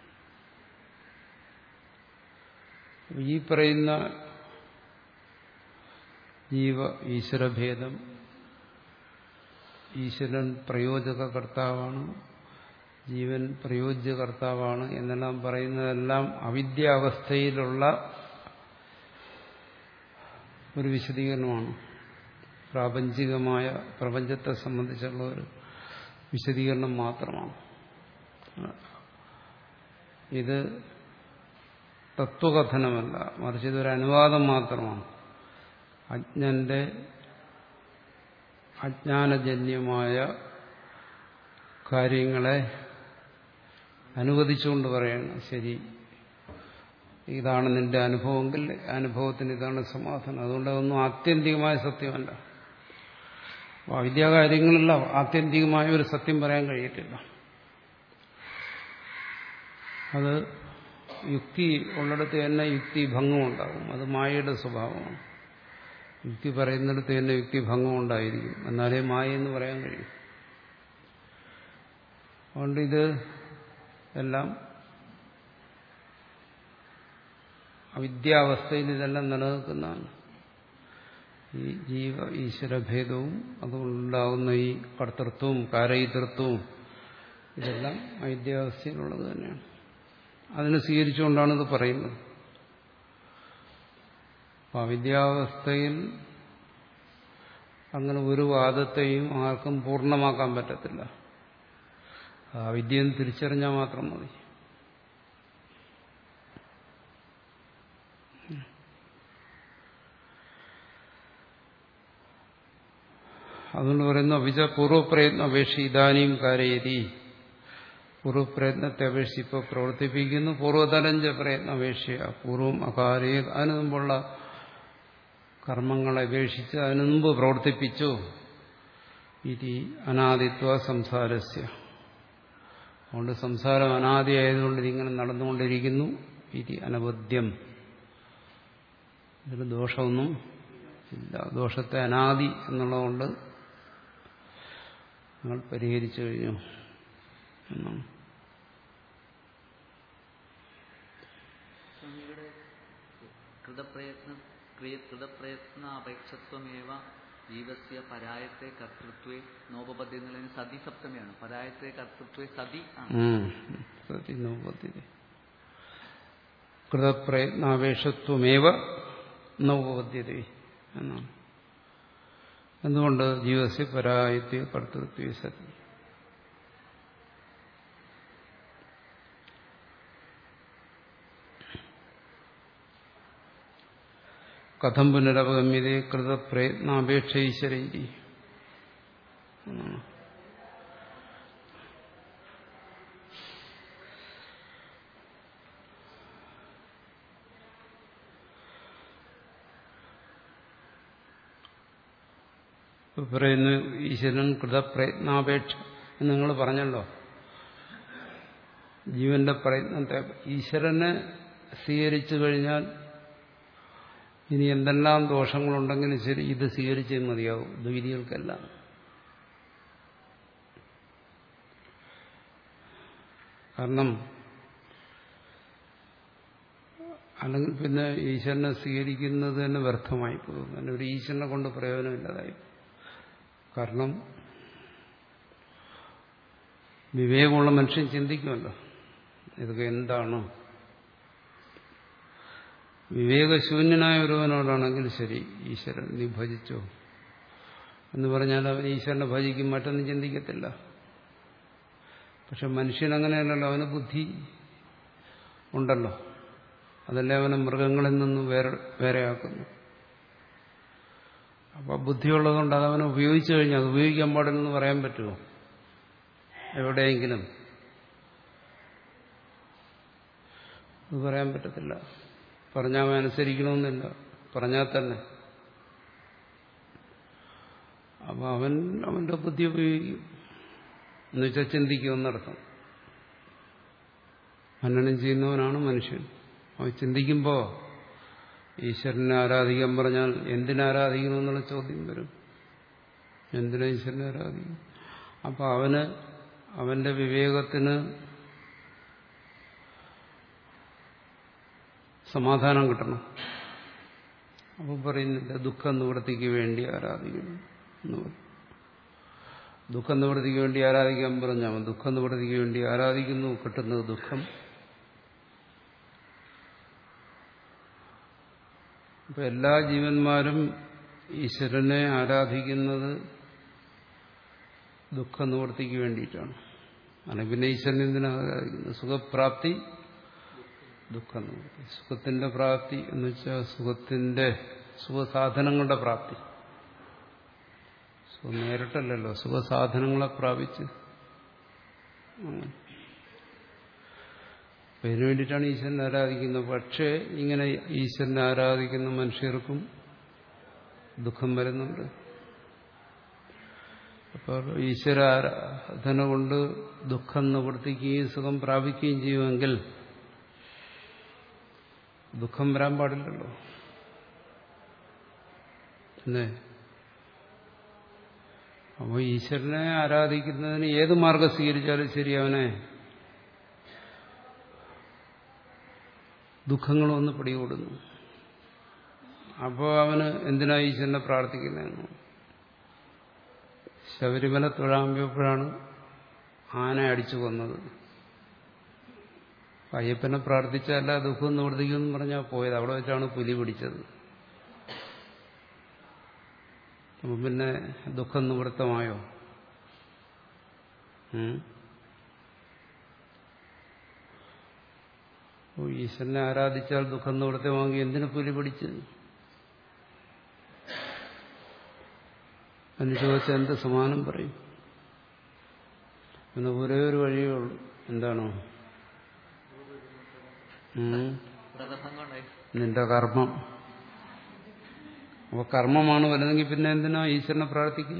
ഈ പറയുന്ന ജീവ ഈശ്വരഭേദം, ഈശ്വരൻ പ്രയോജക കർത്താവാണ്, ജീവൻ പ്രയോജ്യ കർത്താവാണ് എന്നെല്ലാം പറയുന്നതെല്ലാം അവിദ്യാവസ്ഥയിലുള്ള ഒരു വിശദീകരണമാണ്. പ്രാപഞ്ചികമായ പ്രപഞ്ചത്തെ സംബന്ധിച്ചുള്ള ഒരു വിശദീകരണം മാത്രമാണ്. ഇത് തത്വകഥനമല്ല, മറിച്ച് ഇതൊരു അനുവാദം മാത്രമാണ്. അജ്ഞന്റെ അജ്ഞാനജന്യമായ കാര്യങ്ങളെ അനുവദിച്ചുകൊണ്ട് പറയണം. ശരി, ഇതാണ് നിന്റെ അനുഭവമെങ്കിൽ അനുഭവത്തിന് ഇതാണ് സമാധാനം. അതുകൊണ്ട് അതൊന്നും ആത്യന്തികമായ സത്യമല്ല. അവിദ്യാകാര്യങ്ങളെല്ലാം ആത്യന്തികമായ ഒരു സത്യം പറയാൻ കഴിയത്തില്ല. അത് യുക്തി ഉള്ളിടത്ത് തന്നെ യുക്തി ഭംഗമുണ്ടാകും. അത് മായയുടെ സ്വഭാവമാണ്. യുക്തി പറയുന്നിടത്ത് തന്നെ യുക്തി ഭംഗം ഉണ്ടായിരിക്കും. എന്നാലേ മായ എന്ന് പറയാൻ കഴിയും. അതുകൊണ്ട് ഇത് എല്ലാം അവിദ്യാവസ്ഥയിൽ ഇതെല്ലാം നിലനിൽക്കുന്നതാണ്. ഈ ജീവ ഈശ്വരഭേദവും അതുകൊണ്ടുണ്ടാകുന്ന ഈ കർത്തൃത്വവും കാരയിതൃത്വവും ഇതെല്ലാം അവിദ്യാവസ്ഥയിലുള്ളത് തന്നെയാണ്. അതിനെ സ്വീകരിച്ചുകൊണ്ടാണ് ഇത് പറയുന്നത്. അപ്പം അവിദ്യാവസ്ഥയിൽ അങ്ങനെ ഒരു വാദത്തെയും ആർക്കും പൂർണ്ണമാക്കാൻ പറ്റത്തില്ല. അവിദ്യയെന്ന് തിരിച്ചറിഞ്ഞാൽ മാത്രം മതി. അതുകൊണ്ട് പറയുന്നു അവിച പൂർവ്വപ്രയത്നം അപേക്ഷ ഇതാനിയും കാരയതി. പൂർവ്വപ്രയത്നത്തെ അപേക്ഷിച്ച് ഇപ്പോൾ പ്രവർത്തിപ്പിക്കുന്നു. പൂർവ്വതരഞ്ച പ്രയത്നം അപേക്ഷ പൂർവ്വം അകാരയ അതിനു മുമ്പുള്ള കർമ്മങ്ങളെ അപേക്ഷിച്ച് അതിനു മുമ്പ് പ്രവർത്തിപ്പിച്ചു. ഇതി അനാദിത്വ സംസാരസ്യ. അതുകൊണ്ട് സംസാരം അനാദിയായതുകൊണ്ട് ഇതിങ്ങനെ നടന്നുകൊണ്ടിരിക്കുന്നു. ഇതി അനവദ്യം. ഇതിൽ ദോഷമൊന്നും ഇല്ല. ദോഷത്തെ അനാദി എന്നുള്ളതുകൊണ്ട് നിങ്ങൾ പരിഹരിച്ചു കഴിഞ്ഞു എന്നാണ്. കൃതപ്രയത്ന അപേക്ഷത്വമേവ ജീവസ്യ പരായത്തെ കർത്തൃത്വേ നോപപദ്യ എന്നുള്ളതിന് സതി സപ്തമിയാണ്. പരായത്തെ കർത്തൃത്വേ സതി സതി നോപദ്ധ്യത. കൃതപ്രയത്നാപേക്ഷത്വമേവ നോപപദ്ധ്യത എന്നാണ്. എന്തുകൊണ്ട്? ജീവസ്യ പരായത്തെ കർത്തൃത്വേ സതി. കഥം പുനരവഗമ്യതേ കൃതപ്രയത്നാപേക്ഷ ഈശ്വരീതി. പറയുന്നു ഈശ്വരൻ കൃതപ്രയത്നാപേക്ഷ എന്ന് നിങ്ങൾ പറഞ്ഞല്ലോ. ജീവന്റെ പ്രയത്നത്തെ ഈശ്വരനെ സ്വീകരിച്ചു കഴിഞ്ഞാൽ ഇനി എന്തെല്ലാം ദോഷങ്ങളുണ്ടെങ്കിലും ശരി ഇത് സ്വീകരിച്ചേ മതിയാവും ദ്വൈതികൾക്കെല്ലാം. കാരണം അല്ലെങ്കിൽ പിന്നെ ഈശ്വരനെ സ്വീകരിക്കുന്നത് തന്നെ വ്യർത്ഥമായി പോകും. അങ്ങനെ ഒരു ഈശ്വരനെ കൊണ്ട് പ്രയോജനമില്ലാതായി. കാരണം വിവേകമുള്ള മനുഷ്യൻ ചിന്തിക്കുമല്ലോ ഇതൊക്കെ എന്താണ്. വിവേകശൂന്യനായ ഒരുവനോടാണെങ്കിൽ ശരി ഈശ്വരൻ നീ ഭജിച്ചോ എന്ന് പറഞ്ഞാൽ അവൻ ഈശ്വരനെ ഭജിക്കും, മറ്റൊന്നും ചിന്തിക്കത്തില്ല. പക്ഷെ മനുഷ്യനങ്ങനെയല്ലല്ലോ, അവന് ബുദ്ധി ഉണ്ടല്ലോ. അതല്ലേ അവനെ മൃഗങ്ങളിൽ നിന്നും വേറെ വേറെയാക്കുന്നു. അപ്പോൾ ബുദ്ധിയുള്ളതുകൊണ്ട് അതവനെ ഉപയോഗിച്ചു കഴിഞ്ഞാൽ അത് ഉപയോഗിക്കാൻ പാടില്ലെന്ന് പറയാൻ പറ്റുമോ എവിടെയെങ്കിലും? അത് പറയാൻ പറ്റത്തില്ല. പറഞ്ഞാൽ അവൻ അനുസരിക്കണമെന്നില്ല, പറഞ്ഞാൽ തന്നെ. അപ്പം അവൻ അവന്റെ ബുദ്ധി ഉപയോഗിക്കും എന്നുവെച്ചാൽ ചിന്തിക്കുമെന്നർത്ഥം. മനനം ചെയ്യുന്നവനാണ് മനുഷ്യൻ. അവൻ ചിന്തിക്കുമ്പോൾ ഈശ്വരനെ ആരാധിക്കാൻ പറഞ്ഞാൽ എന്തിനാരാധിക്കണമെന്നുള്ള ചോദ്യം വരും. എന്തിനാ ഈശ്വരനെ ആരാധിക്കും? അപ്പം അവന് അവന്റെ വിവേകത്തിന് സമാധാനം കിട്ടണം. അപ്പം പറയുന്നില്ല ദുഃഖ നിവൃത്തിക്ക് വേണ്ടി ആരാധിക്കുന്നു എന്ന് പറയും. ദുഃഖ നിവൃത്തിക്ക് വേണ്ടി ആരാധിക്കാൻ പറഞ്ഞാൽ അവൻ ദുഃഖ നിവൃത്തിക്ക് വേണ്ടി ആരാധിക്കുന്നു, കിട്ടുന്നത് ദുഃഖം. അപ്പം എല്ലാ ജീവന്മാരും ഈശ്വരനെ ആരാധിക്കുന്നത് ദുഃഖ നിവൃത്തിക്ക് വേണ്ടിയിട്ടാണ്. അല്ലെങ്കിൽ പിന്നെ ഈശ്വരനെ എന്തിനാണ് ആരാധിക്കുന്നത്? സുഖപ്രാപ്തി ദുഃഖ നിവൃത്തി. സുഖത്തിന്റെ പ്രാപ്തി എന്ന് വെച്ചാൽ സുഖത്തിന്റെ സുഖസാധനങ്ങളുടെ പ്രാപ്തി. സുഖം നേരിട്ടല്ലല്ലോ, സുഖസാധനങ്ങളെ പ്രാപിച്ച് അതിനു വേണ്ടിയിട്ടാണ് ഈശ്വരനെ ആരാധിക്കുന്നത്. പക്ഷേ ഇങ്ങനെ ഈശ്വരനെ ആരാധിക്കുന്ന മനുഷ്യർക്കും ദുഃഖം വരുന്നുണ്ട്. അപ്പോൾ ഈശ്വര ആരാധന കൊണ്ട് ദുഃഖം നിവർത്തിക്കുകയും സുഖം പ്രാപിക്കുകയും ചെയ്യുമെങ്കിൽ ദുഃഖം വരാൻ പാടില്ലല്ലോ. അല്ലേ? അപ്പോൾ ഈശ്വരനെ ആരാധിക്കുന്നതിന് ഏത് മാർഗം സ്വീകരിച്ചാലും ശരി അവനെ ദുഃഖങ്ങളൊന്ന് പിടികൂടുന്നു. അപ്പോൾ അവന് എന്തിനാ ഈശ്വരനെ പ്രാർത്ഥിക്കുന്നതെന്ന്. ശബരിമല തൊഴാൻ പോയപ്പോഴാണ് ആന അടിച്ചു കൊന്നത്. അയ്യപ്പനെ പ്രാർത്ഥിച്ച എല്ലാ ദുഃഖവും നിവർത്തിക്കുമെന്ന് പറഞ്ഞാൽ പോയത്. അവിടെ വെച്ചാണ് പുലി പിടിച്ചത്. അപ്പം പിന്നെ ദുഃഖം നിവൃത്തമായോ? ഈശ്വരനെ ആരാധിച്ചാൽ ദുഃഖം നിവൃത്തമാകി എന്തിനു പുലി പിടിച്ച് എന്ന് ചോദിച്ചാൽ എന്ത് സമാനം പറയും? പിന്നെ ഒരേ ഒരു വഴിയേ ഉള്ളൂ. എന്താണോ? നിന്റെ കർമ്മം. അപ്പൊ കർമ്മമാണ് വലുതെങ്കിൽ പിന്നെ എന്തിനാ ഈശ്വരനെ പ്രാർത്ഥിക്കും?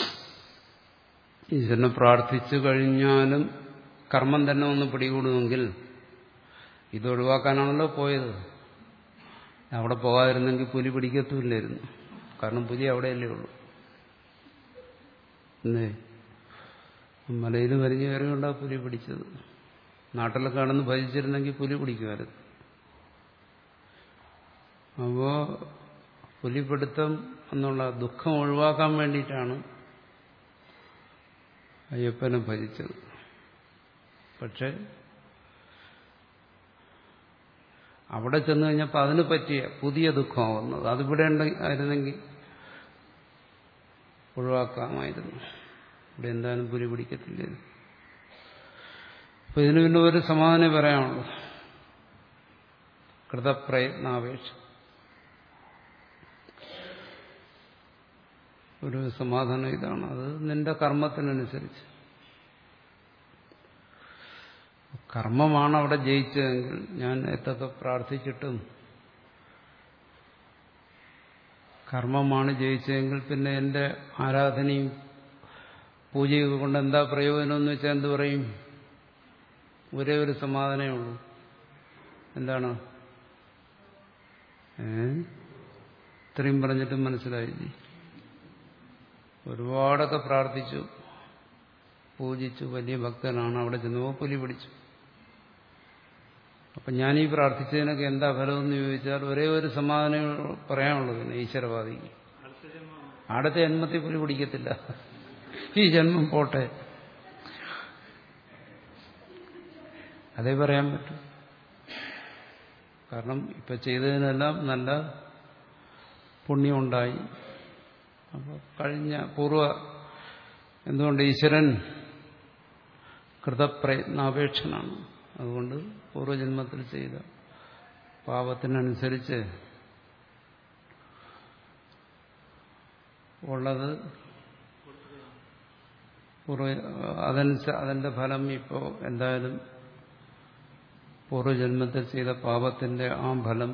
ഈശ്വരനെ പ്രാർത്ഥിച്ചു കഴിഞ്ഞാലും കർമ്മം തന്നെ ഒന്ന് പിടികൂടുമെങ്കിൽ ഇത് ഒഴിവാക്കാനാണല്ലോ പോയത്. അവിടെ പോകാതിരുന്നെങ്കിൽ പുലി പിടിക്കത്തുമില്ലായിരുന്നു. കാരണം പുലി അവിടെയല്ലേ ഉള്ളൂ. എന്തേ മലയിൽ വരിഞ്ഞു കയറിയുണ്ടാ പുലി പിടിച്ചത്. നാട്ടിലൊക്കെ കാണുന്ന ഭജിച്ചിരുന്നെങ്കിൽ പുലി പിടിക്കുമായിരുന്നു. അപ്പോ പുലിപിടുത്തം എന്നുള്ള ദുഃഖം ഒഴിവാക്കാൻ വേണ്ടിയിട്ടാണ് അയ്യപ്പനെ ഭജിച്ചത്. പക്ഷെ അവിടെ ചെന്ന് കഴിഞ്ഞപ്പോൾ അതിന് പറ്റിയ പുതിയ ദുഃഖമാവുന്നത്. അതിവിടെ ആയിരുന്നെങ്കിൽ ഒഴിവാക്കാമായിരുന്നു. ഇവിടെ എന്തായാലും പുലി പിടിക്കത്തില്ലായിരുന്നു. അപ്പൊ ഇതിന് പിന്നെ ഒരു സമാധാനം പറയാനുള്ളൂ. കൃതപ്രയത്നാപേക്ഷ. ഒരു സമാധാനം ഇതാണ്. അത് നിന്റെ കർമ്മത്തിനനുസരിച്ച്. കർമ്മമാണ് അവിടെ ജയിച്ചതെങ്കിൽ ഞാൻ എത്തൊക്കെ പ്രാർത്ഥിച്ചിട്ടും കർമ്മമാണ് ജയിച്ചതെങ്കിൽ പിന്നെ എന്റെ ആരാധനയും പൂജയൊക്കെ കൊണ്ട് എന്താ പ്രയോജനം എന്ന് വെച്ചാൽ എന്ത് പറയും? ഒരേ ഒരു സമാധാനമേ ഉള്ളൂ. എന്താണ്? ഏ ഇത്രയും പറഞ്ഞിട്ടും മനസ്സിലായില്ലേ? ഒരുപാടൊക്കെ പ്രാർത്ഥിച്ചു, പൂജിച്ചു, വലിയ ഭക്തനാണ്. അവിടെ ചെന്നപ്പോൾ പുലി പിടിച്ചു. അപ്പം ഞാനീ പ്രാർത്ഥിച്ചതിനൊക്കെ എന്താ ഫലമെന്ന് ചോദിച്ചാൽ ഒരേ ഒരു സമാധാനം പറയാനുള്ളൂ. പിന്നെ ഈശ്വരവാദിക്ക് അടുത്ത ജന്മത്തിൽ പുലി പിടിക്കത്തില്ല. ഈ ജന്മം പോട്ടെ, അതേ പറയാൻ പറ്റും. കാരണം ഇപ്പൊ ചെയ്തതിനെല്ലാം നല്ല പുണ്യമുണ്ടായി. അപ്പോൾ കഴിഞ്ഞ പൂർവ്വ എന്തുകൊണ്ട് ഈശ്വരൻ കൃതപ്രയത്നാപേക്ഷനാണ്. അതുകൊണ്ട് പൂർവ്വജന്മത്തിൽ ചെയ്ത പാപത്തിനനുസരിച്ച് ഉള്ളത് പൂർവ്വ അതനുസ അതിന്റെ ഫലം ഇപ്പോൾ എന്തായാലും പൂർവ്വജന്മത്തിൽ ചെയ്ത പാപത്തിന്റെ ആ ഫലം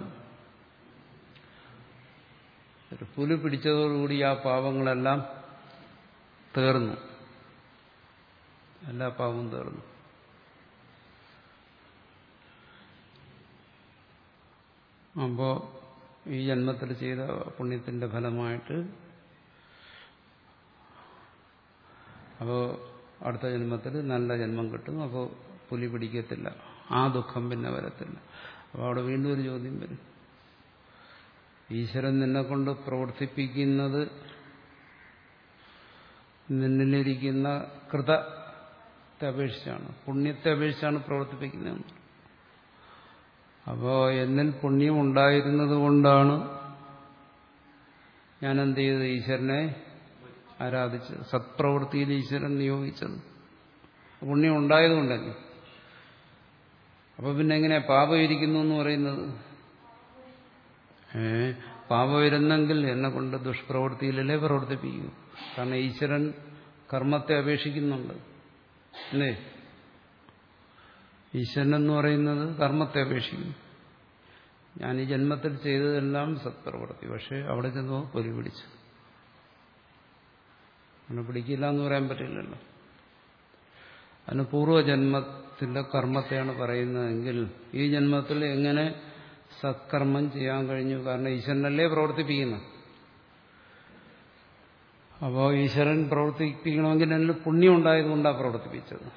ഒരു പുലി പിടിച്ചതോടുകൂടി ആ പാപങ്ങളെല്ലാം തീർന്നു. എല്ലാ പാപവും തീർന്നു. അപ്പോൾ ഈ ജന്മത്തിൽ ചെയ്ത പുണ്യത്തിന്റെ ഫലമായിട്ട് അപ്പോൾ അടുത്ത ജന്മത്തിൽ നല്ല ജന്മം കിട്ടും. അപ്പോൾ പുലി പിടിക്കത്തില്ല, ആ ദുഃഖം പിന്നെ വരത്തില്ല. അപ്പോൾ അവിടെ വീണ്ടും ഒരു ചോദ്യം വരും. ഈശ്വരൻ നിന്നെ കൊണ്ട് പ്രവർത്തിപ്പിക്കുന്നത് നിന്നിലിരിക്കുന്ന കൃതത്തെ അപേക്ഷിച്ചാണ്, പുണ്യത്തെ അപേക്ഷിച്ചാണ് പ്രവർത്തിപ്പിക്കുന്നത്. അപ്പോൾ എന്നിൽ പുണ്യം ഉണ്ടായിരുന്നത് കൊണ്ടാണ് ഞാൻ എന്ത് ചെയ്തത്? ഈശ്വരനെ ആരാധിച്ചത്. സത്പ്രവൃത്തിയിൽ ഈശ്വരൻ നിയോഗിച്ചത് പുണ്യം ഉണ്ടായതുകൊണ്ടല്ലേ. അപ്പൊ പിന്നെ എങ്ങനെയാ പാപം ഇരിക്കുന്നു എന്ന് പറയുന്നത്? ഏ പാപം ഇരുന്നെങ്കിൽ എന്നെ കൊണ്ട് ദുഷ്പ്രവൃത്തിയിലല്ലേ പ്രവർത്തിപ്പിക്കൂ. കാരണം ഈശ്വരൻ കർമ്മത്തെ അപേക്ഷിക്കുന്നുണ്ട് അല്ലേ? ഈശ്വരൻ എന്ന് പറയുന്നത് കർമ്മത്തെ അപേക്ഷിക്കും. ഞാൻ ഈ ജന്മത്തിൽ ചെയ്തതെല്ലാം സത്പ്രവൃത്തി. പക്ഷെ അവിടെ ചെന്നോ പുലി പിടിച്ചു. അങ്ങനെ പിടിക്കില്ല എന്ന് പറയാൻ പറ്റില്ലല്ലോ. അതിന് പൂർവ്വജന്മത്തിന്റെ കർമ്മത്തെയാണ് പറയുന്നതെങ്കിൽ ഈ ജന്മത്തിൽ എങ്ങനെ സത്കർമ്മം ചെയ്യാൻ കഴിഞ്ഞു? കാരണം ഈശ്വരനല്ലേ പ്രവർത്തിപ്പിക്കുന്നത്. അപ്പോൾ ഈശ്വരൻ പ്രവർത്തിപ്പിക്കണമെങ്കിൽ എന്നിൽ പുണ്യം ഉണ്ടായതുകൊണ്ടാണ് പ്രവർത്തിപ്പിച്ചത്.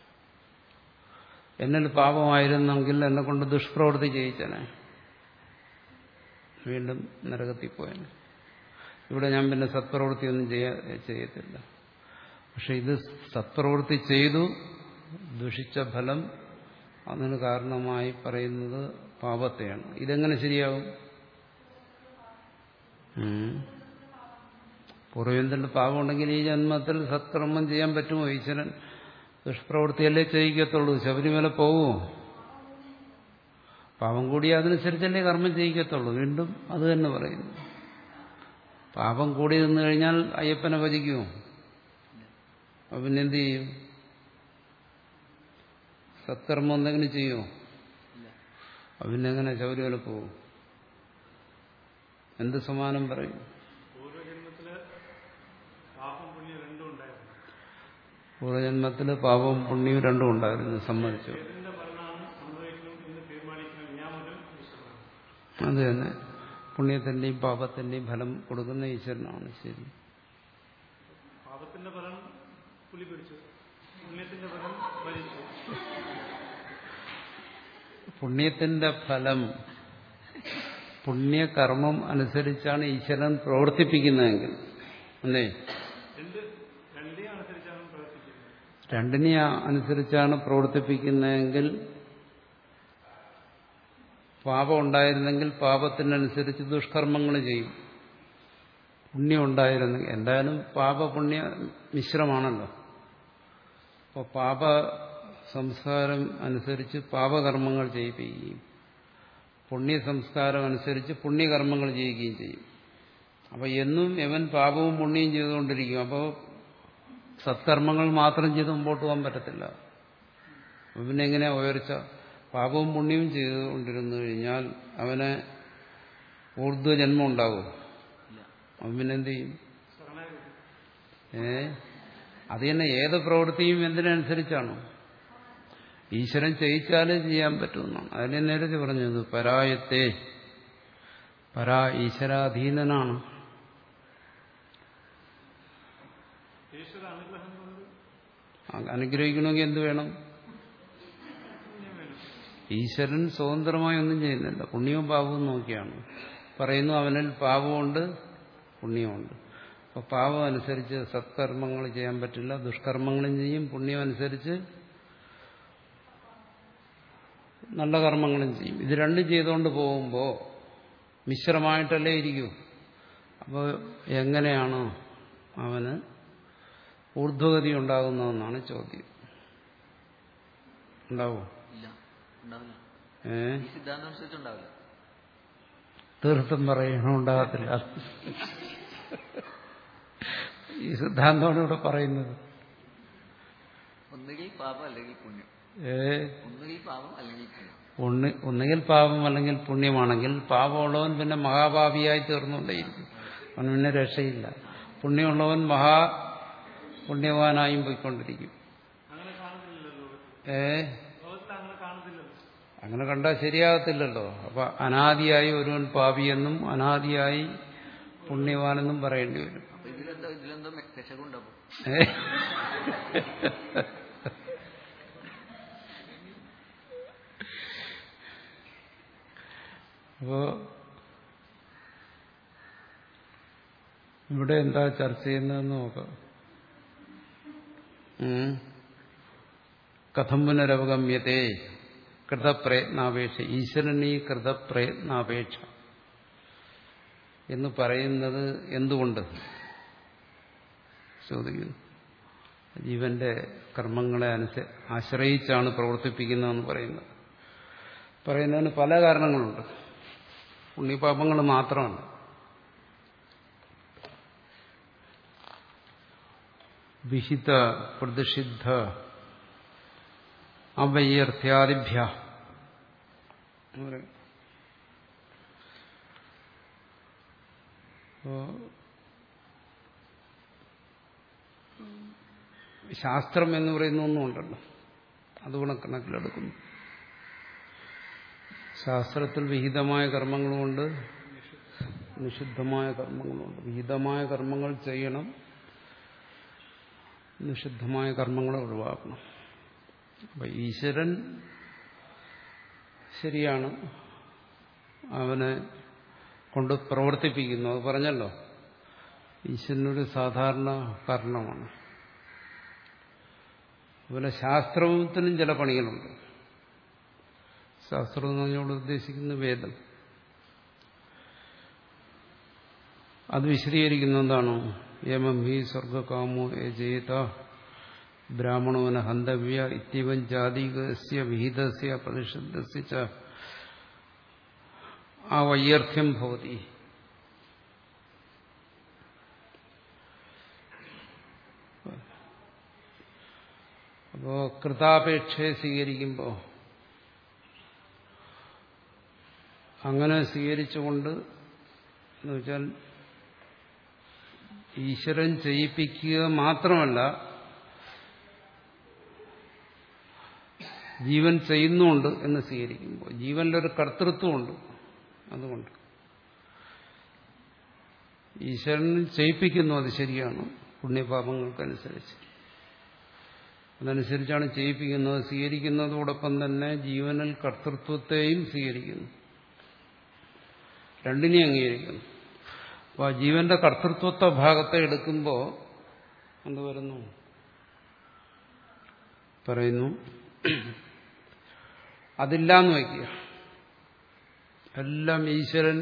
എന്നിൽ പാപമായിരുന്നെങ്കിൽ എന്നെ കൊണ്ട് ദുഷ്പ്രവൃത്തി ചെയ്യിച്ചനെ, വീണ്ടും നരകത്തിൽ പോയനെ. ഇവിടെ ഞാൻ പിന്നെ സത്പ്രവൃത്തിയൊന്നും ചെയ്യാ ചെയ്യത്തില്ല. പക്ഷെ ഇത് സത്പ്രവൃത്തി ചെയ്തു, ദുഷിച്ച ഫലം അതിന് കാരണമായി പറയുന്നത് പാപത്തെയാണ്. ഇതെങ്ങനെ ശരിയാവും? പൂർവ്വജന്മത്തിൽ പാപം ഉണ്ടെങ്കിൽ ഈ ജന്മത്തിൽ സത്കർമ്മം ചെയ്യാൻ പറ്റുമോ? ഈശ്വരൻ ദുഷ്പ്രവൃത്തിയല്ലേ ചെയ്യിക്കത്തുള്ളൂ. ശബരിമല പോവുമോ? പാപം കൂടി അതനുസരിച്ചല്ലേ കർമ്മം ചെയ്യിക്കത്തുള്ളൂ. വീണ്ടും അത് തന്നെ പറയുന്നു. പാപം കൂടി നിന്ന് കഴിഞ്ഞാൽ അയ്യപ്പനെ ഭജിക്കുമോ? അപ്പൊ പിന്നെന്ത് ചെയ്യും? സത്കർമ്മം എന്തെങ്കിലും ചെയ്യുമോ? അപ്പൊ പിന്നെങ്ങനെ ശബരിമല പോവും? എന്ത് സമാനം പറയും? പൂർവ്വജന്മത്തില് പാപവും പുണ്യവും രണ്ടും ഉണ്ടായിരുന്നു, സമ്മതിച്ചു. അത് തന്നെ. പുണ്യത്തിന്റെയും പാപത്തിന്റെയും ഫലം കൊടുക്കുന്ന ഈശ്വരനാണ്. ശരി. പാപത്തിന്റെ ഫലം പുലി പിടിച്ചു, പുണ്യത്തിന്റെ ഫലം ഭരിച്ചു. പുണ്യത്തിന്റെ ഫലം പുണ്യകർമ്മം അനുസരിച്ചാണ് ഈശ്വരൻ പ്രവർത്തിപ്പിക്കുന്നതെങ്കിൽ അല്ലേ? രണ്ടിനെ അനുസരിച്ചാണ് പ്രവർത്തിപ്പിക്കുന്നതെങ്കിൽ പാപം ഉണ്ടായിരുന്നെങ്കിൽ പാപത്തിനനുസരിച്ച് ദുഷ്കർമ്മങ്ങൾ ചെയ്യും. പുണ്യം ഉണ്ടായിരുന്നെങ്കിൽ എന്തായാലും പാപപുണ്യ മിശ്രമാണല്ലോ. അപ്പോൾ പാപ സംസ്കാരം അനുസരിച്ച് പാപകർമ്മങ്ങൾ ചെയ്യിപ്പിക്കുകയും പുണ്യ സംസ്കാരം അനുസരിച്ച് പുണ്യകർമ്മങ്ങൾ ചെയ്യുകയും ചെയ്യും. അപ്പോൾ എന്നും എവൻ പാപവും പുണ്യവും ചെയ്തുകൊണ്ടിരിക്കും. അപ്പോൾ സത്കർമ്മങ്ങൾ മാത്രം ചെയ്ത് മുമ്പോട്ട് പോകാൻ പറ്റത്തില്ല. അപ്പം പിന്നെ എങ്ങനെയാ ഉയർച്ച? പാപവും പുണ്യവും ചെയ്തുകൊണ്ടിരുന്നു കഴിഞ്ഞാൽ അവന് ഊർധ്വജന്മം ഉണ്ടാവും. അവൻ പിന്നെ എന്ത് ചെയ്യും? ഏ അത് തന്നെ. ഏത് പ്രവൃത്തിയും എന്തിനനുസരിച്ചാണോ? ഈശ്വരൻ ചെയ്യിച്ചാലേ ചെയ്യാൻ പറ്റുമെന്നാണ്. അതിനെ നേരത്തെ പറഞ്ഞത് പരായത്തെ. പരാ ഈശ്വരാധീനനാണ്. അനുഗ്രഹിക്കണമെങ്കിൽ എന്ത് വേണം? ഈശ്വരൻ സ്വതന്ത്രമായി ഒന്നും ചെയ്യുന്നില്ല. പുണ്യവും പാപവും നോക്കിയാണ് പറയുന്നു. അവനിൽ പാപമുണ്ട്, പുണ്യമുണ്ട്. അപ്പോൾ പാപം അനുസരിച്ച് സത്കർമ്മങ്ങൾ ചെയ്യാൻ പറ്റില്ല, ദുഷ്കർമ്മങ്ങളും ചെയ്യും. പുണ്യം അനുസരിച്ച് നല്ല കർമ്മങ്ങളും ചെയ്യും. ഇത് രണ്ടും ചെയ്തുകൊണ്ട് പോകുമ്പോൾ മിശ്രമായിട്ടല്ലേ ഇരിക്കൂ. അപ്പോൾ എങ്ങനെയാണ് അവന് ഊർധ്വഗതി ഉണ്ടാകുന്നതെന്നാണ് ചോദ്യം. ഉണ്ടാവോ? ഏ തീർത്ഥം പറയണോ? ഉണ്ടാകത്തില്ല. ഈ സിദ്ധാന്തമാണ് ഇവിടെ പറയുന്നത്. ഒന്നുകിൽ പാപം അല്ലെങ്കിൽ പുണ്യം. ഏ ഒന്നുകിൽ പാപം അല്ലെങ്കിൽ പുണ്യം. ഒന്നുകിൽ പാപം അല്ലെങ്കിൽ പുണ്യമാണെങ്കിൽ പാപമുള്ളവൻ പിന്നെ മഹാപാപിയായി തീർന്നുകൊണ്ടേയിരിക്കും. അവൻ പിന്നെ രക്ഷയില്ല. പുണ്യമുള്ളവൻ മഹാ പുണ്യവാനായും പോയിക്കൊണ്ടിരിക്കും. ഏ അങ്ങനെ കണ്ടാൽ ശരിയാകത്തില്ലല്ലോ. അപ്പൊ അനാദിയായി ഒരുവൻ പാപിയെന്നും അനാദിയായി പുണ്യവാനെന്നും പറയേണ്ടി വരും. ഏ അപ്പോ ഇവിടെ എന്താ ചർച്ച ചെയ്യുന്നതെന്ന് നോക്കാം. കഥം പുനരവഗമ്യത്തെ കൃതപ്രയത്നാപേക്ഷ. ഈശ്വരനീ കൃതപ്രയത്നാപേക്ഷ എന്ന് പറയുന്നത് എന്തുകൊണ്ട് ചോദിക്കുന്നു. ജീവന്റെ കർമ്മങ്ങളെ അനുസ ആശ്രയിച്ചാണ് പ്രവർത്തിപ്പിക്കുന്നതെന്ന് പറയുന്നത്. പറയുന്നതിന് പല കാരണങ്ങളുണ്ട്. പുണ്യപാപങ്ങൾ മാത്രമല്ല. വിഹിത പ്രതിഷിദ്ധ അവ്യർത്ഥ്യാദിഭ്യ ശാസ്ത്രം എന്ന് പറയുന്ന ഒന്നുമുണ്ടല്ലോ, അതുകൂടെ കണക്കിലെടുക്കുന്നു. ശാസ്ത്രത്തിൽ വിഹിതമായ കർമ്മങ്ങളുമുണ്ട്, നിഷിദ്ധമായ കർമ്മങ്ങളുമുണ്ട്. വിഹിതമായ കർമ്മങ്ങൾ ചെയ്യണം, നിഷിദ്ധമായ കർമ്മങ്ങളെ ഒഴിവാക്കണം. അപ്പൊ ഈശ്വരൻ ശരിയാണ്, അവനെ കൊണ്ട് പ്രവർത്തിപ്പിക്കുന്നു. അത് പറഞ്ഞല്ലോ, ഈശ്വരനൊരു സാധാരണ കാരണമാണ്. അതുപോലെ ശാസ്ത്രത്തിനും ചില പണികളുണ്ട്. ശാസ്ത്രം എന്ന് പറഞ്ഞുകൊണ്ട് ഉദ്ദേശിക്കുന്ന വേദം. അത് വിശദീകരിക്കുന്ന എന്താണോ? യമം ഹി സ്വർഗകാമോ യജേത ബ്രാഹ്മണോന ഹന്തവ്യ ഇത്യവൻ ജാതികസ്യ വിഹിതസ്യ പ്രതിഷദ്ധസ്യ ച ആ വൈയർത്ഥ്യം ഭവതി. അപ്പോ കൃതാപേക്ഷയെ സ്വീകരിക്കുമ്പോൾ അങ്ങനെ സ്വീകരിച്ചുകൊണ്ട് എന്ന് വെച്ചാൽ ഈശ്വരൻ ചെയ്യിപ്പിക്കുക മാത്രമല്ല, ജീവൻ ചെയ്യുന്നുണ്ട് എന്ന് സ്വീകരിക്കുമ്പോൾ ജീവനിലൊരു കർത്തൃത്വമുണ്ട്. അതുകൊണ്ട് ഈശ്വരൻ ചെയ്യിപ്പിക്കുന്നു, അത് ശരിയാണ്, പുണ്യപാപങ്ങൾക്കനുസരിച്ച്. അതനുസരിച്ചാണ് ചെയ്യിപ്പിക്കുന്നത്. സ്വീകരിക്കുന്നതോടൊപ്പം തന്നെ ജീവനിൽ കർത്തൃത്വത്തെയും സ്വീകരിക്കുന്നു, രണ്ടിനെയും അംഗീകരിക്കുന്നു. അപ്പോൾ ആ ജീവന്റെ കർത്തൃത്വത്തെ ഭാഗത്തെ എടുക്കുമ്പോൾ എന്ത് വരുന്നു? പറയുന്നു, അതില്ലാന്ന് വയ്ക്കുക. എല്ലാം ഈശ്വരൻ